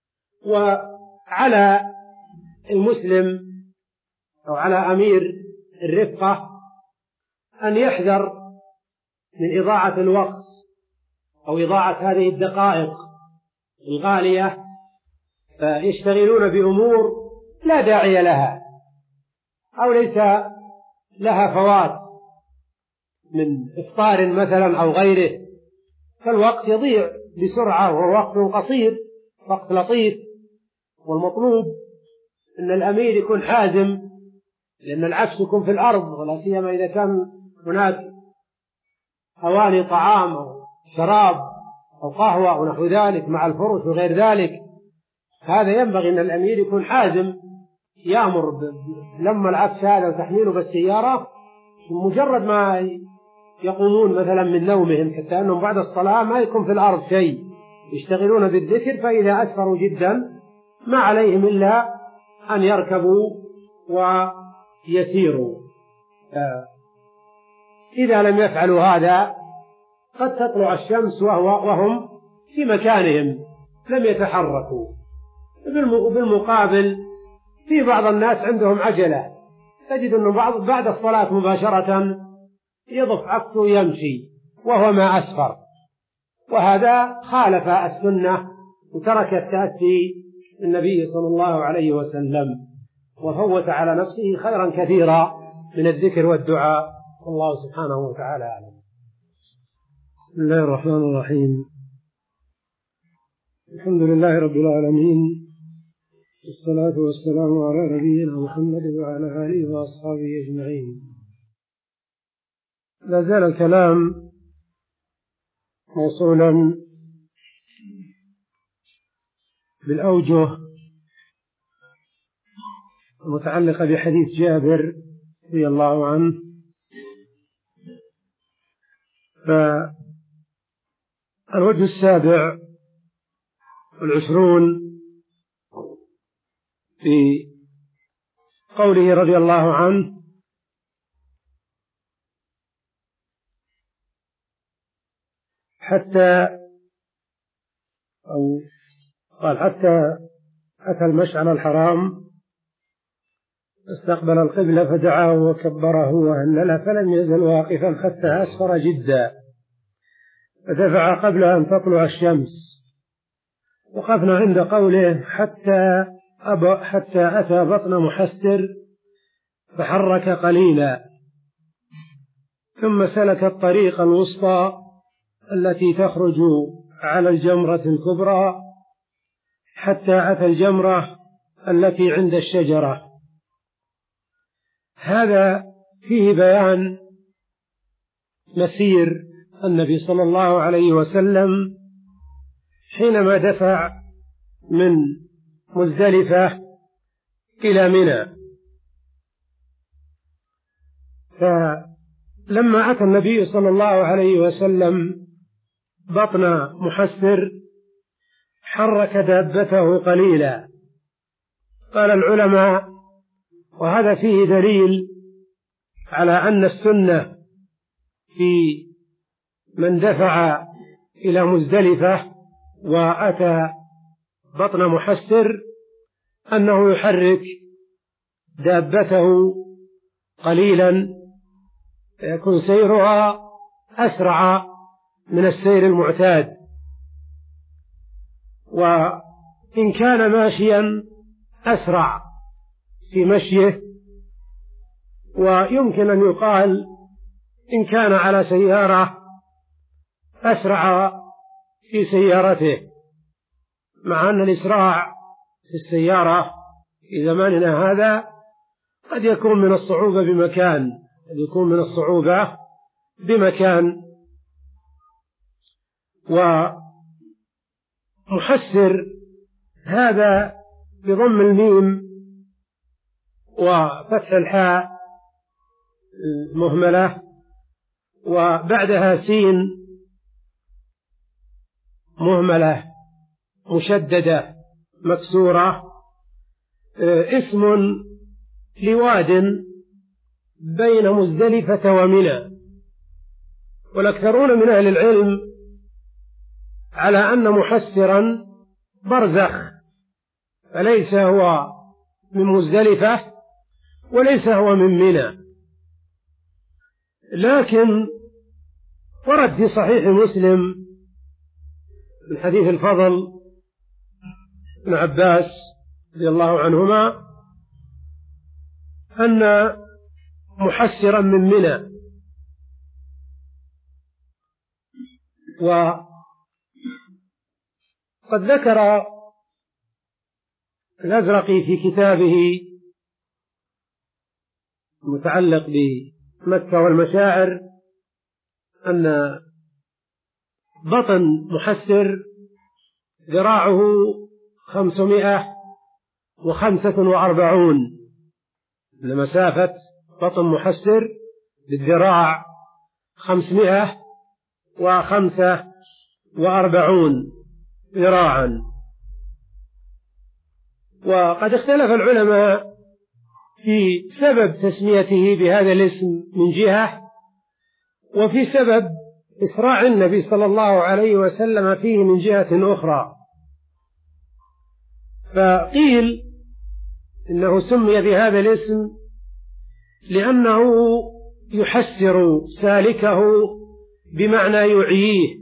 وعلى المسلم أو على أمير الرفقة أن يحذر من إضاعة الوقت أو إضاعة هذه الدقائق الغالية، فيشتغلون بأمور لا داعي لها أو ليس لها فوات من إفطار مثلا أو غيره، فالوقت يضيع بسرعة وهو وقت قصير، وقت لطيف. والمطلوب أن الأمير يكون حازم، لأن العكس يكون في الأرض، ولا سيما إذا كان هناك أواني طعام أو شراب أو قهوة أو نحو ذلك مع الفرش وغير ذلك. هذا ينبغي أن الأمير يكون حازم، يأمر لما العكس هذا وتحميله بالسيارة، مجرد ما يقومون مثلا من نومهم حتى أنهم بعد الصلاة ما يكون في الأرض شيء، يشتغلون بالذكر، فإذا أسفروا جدا ما عليهم إلا أن يركبوا ويسيروا. إذا لم يفعلوا هذا قد تطلع الشمس وهو وهم في مكانهم لم يتحركوا. بالمقابل في بعض الناس عندهم عجلة، تجد أنه بعض بعد الصلاة مباشرة يضف عكسه يمشي وهو ما أسفر، وهذا خالف السنة وترك التأسي بالنبي صلى الله عليه وسلم، وفوت على نفسه خيرا كثيرا من الذكر والدعاء. والله سبحانه وتعالى أعلم. بسم الله الرحمن الرحيم. الحمد لله رب العالمين، والصلاة والسلام على نبينا محمد وعلى آله وأصحابه أجمعين. لا زال الكلام موصولا بالأوجه المتعلقة بحديث جابر رضي الله عنه. فالوجه السابع والعشرون في قوله رضي الله عنه: حتى أو قال حتى أتى المشعر الحرام استقبل القبلة فدعاه وكبره وهلله، فلم يزل واقفا حتى أسفر جدا، فدفع قبل أن تطلع الشمس. وقفنا عند قوله حتى أب حتى أتى بطن محسر فحرك قليلا، ثم سلك الطريق الوسطى التي تخرج على الجمرة الكبرى حتى أتى الجمرة التي عند الشجرة. هذا فيه بيان مسير النبي صلى الله عليه وسلم حينما دفع من مزدلفة إلى منى. فلما أتى النبي صلى الله عليه وسلم بطن محسر حرك دابته قليلا. قال العلماء: وهذا فيه دليل على أن السنة في من دفع إلى مزدلفة وأتى بطن محسر أنه يحرك دابته قليلا يكون سيرها أسرع من السير المعتاد، وإن كان ماشيا أسرع في مشيه، ويمكن أن يقال إن كان على سيارة أسرع في سيارته، مع أن الإسراع في السيارة في زماننا هذا قد يكون من الصعوبة بمكان قد يكون من الصعوبة بمكان. ومحسر هذا بضم الميم وفتح الحاء المهملة وبعدها سين مهملة مشددة مكسورة، اسم لواد بين مزدلفة ومنى. والأكثرون من أهل العلم على أن محسرا برزخ، فليس هو من مزدلفة وليس هو من منى. لكن ورد في صحيح مسلم من حديث الفضل بن عباس رضي الله عنهما أن محسرا من منى. وقد ذكر الأزرقي في كتابه المتعلق بمكة والمشاعر أن بطن محسر ذراعه خمسمائة وخمسة وأربعون، لمسافة بطن محسر بالذراع خمسمائة وخمسة وأربعون ذراعا. وقد اختلف العلماء في سبب تسميته بهذا الاسم من جهة، وفي سبب إسراع النبي صلى الله عليه وسلم فيه من جهة أخرى. فقيل إنه سمي بهذا الاسم لأنه يحسر سالكه بمعنى يعييه،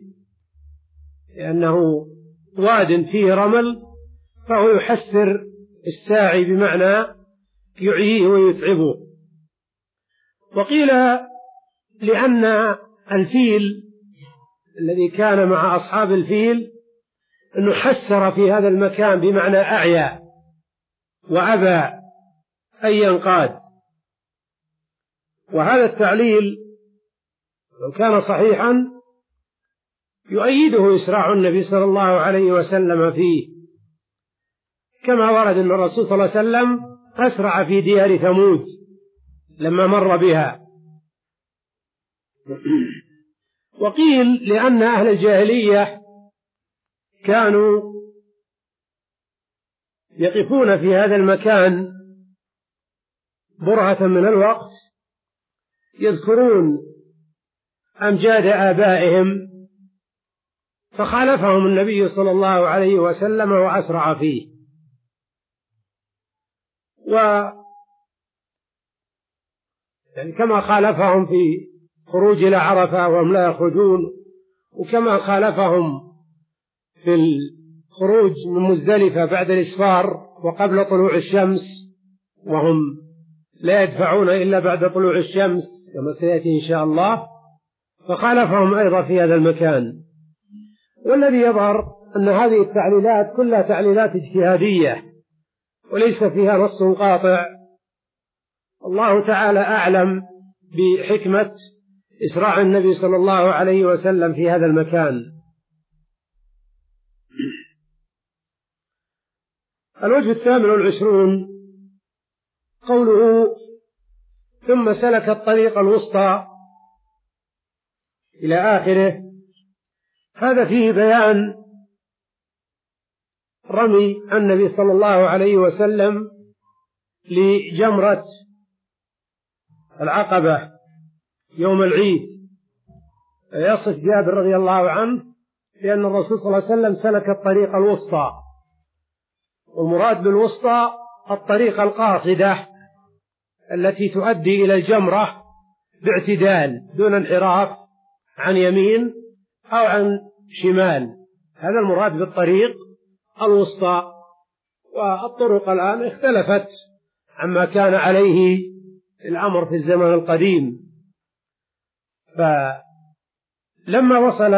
لأنه واد فيه رمل فهو يحسر الساعي بمعنى يعييه ويتعبه. وقيل لأن الفيل الذي كان مع أصحاب الفيل أنه حسر في هذا المكان بمعنى أعيا وأبى أن ينقاد. وهذا التعليل لو كان صحيحا يؤيده إسراع النبي صلى الله عليه وسلم فيه، كما ورد أن الرسول صلى الله عليه وسلم أسرع في ديار ثمود لما مر بها. وقيل لأن أهل الجاهلية كانوا يقفون في هذا المكان برهة من الوقت يذكرون أمجاد آبائهم، فخالفهم النبي صلى الله عليه وسلم وأسرع فيه. و يعني كما خالفهم في خروج إلى عرفة وهم لا يخرجون، وكما خالفهم في الخروج من مزدلفة بعد الإسفار وقبل طلوع الشمس وهم لا يدفعون إلا بعد طلوع الشمس كما سيأتي إن شاء الله، فخالفهم أيضا في هذا المكان. والذي يظهر أن هذه التعليلات كلها تعليلات اجتهادية وليس فيها نص قاطع. الله تعالى أعلم بحكمة إسراع النبي صلى الله عليه وسلم في هذا المكان. الوجه الثامن والعشرون قوله ثم سلك الطريق الوسطى إلى آخره. هذا فيه بيان رمي النبي صلى الله عليه وسلم لجمرة العقبة يوم العيد. يصف جابر رضي الله عنه بأن الرسول صلى الله عليه وسلم سلك الطريق الوسطى، والمراد بالوسطى الطريق القاصدة التي تؤدي إلى الجمرة باعتدال دون انحراف عن يمين أو عن شمال. هذا المراد بالطريق الوسطى. والطرق الآن اختلفت عما كان عليه الأمر في الزمن القديم. فلما وصل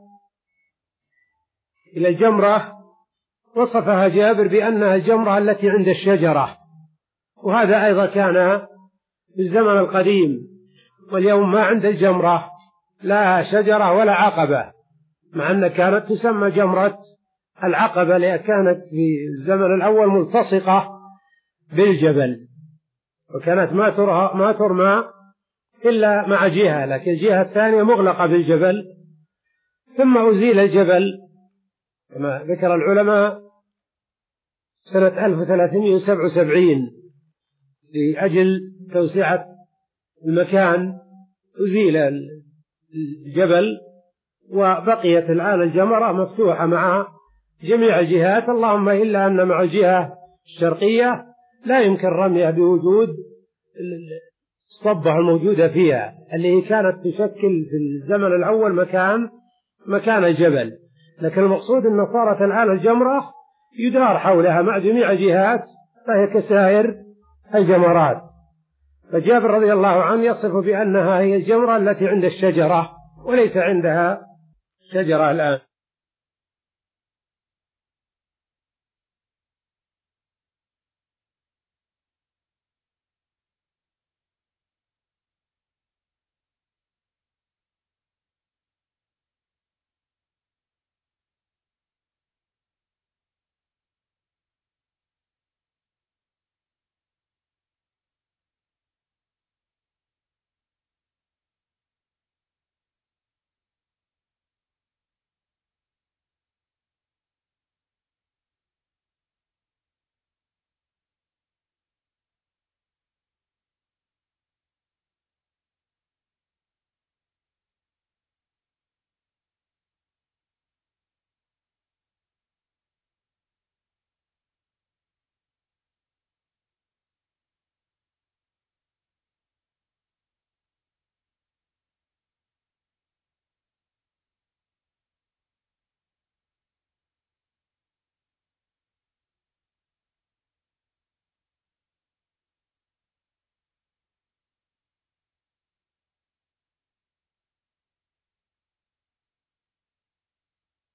إلى الجمرة وصفها جابر بأنها الجمرة التي عند الشجرة، وهذا أيضا كان في الزمن القديم، واليوم ما عند الجمرة لا شجرة ولا عقبة، مع أن كانت تسمى جمرة العقبة لأنها كانت في الزمن الأول ملتصقة بالجبل، وكانت ما ترى ما ترمى إلا مع جهة، لكن الجهة الثانية مغلقة بالجبل. ثم أزيل الجبل كما ذكر العلماء سنة ألف وثلاثمائة وسبعة وسبعين لأجل توسعة المكان، أزيل الجبل وبقيت الآن الجمرة مفتوحة مع جميع الجهات، اللهم إلا أن مع الجهة الشرقية لا يمكن رميها بوجود الصبة الموجودة فيها اللي كانت تشكل في الزمن الأول مكان مكان الجبل. لكن المقصود أن صارت الآن الجمرة يدار حولها مع جميع الجهات، فهي كسائر الجمرات. فجابر رضي الله عنه يصف بأنها هي الجمرة التي عند الشجرة وليس عندها شجرة الآن.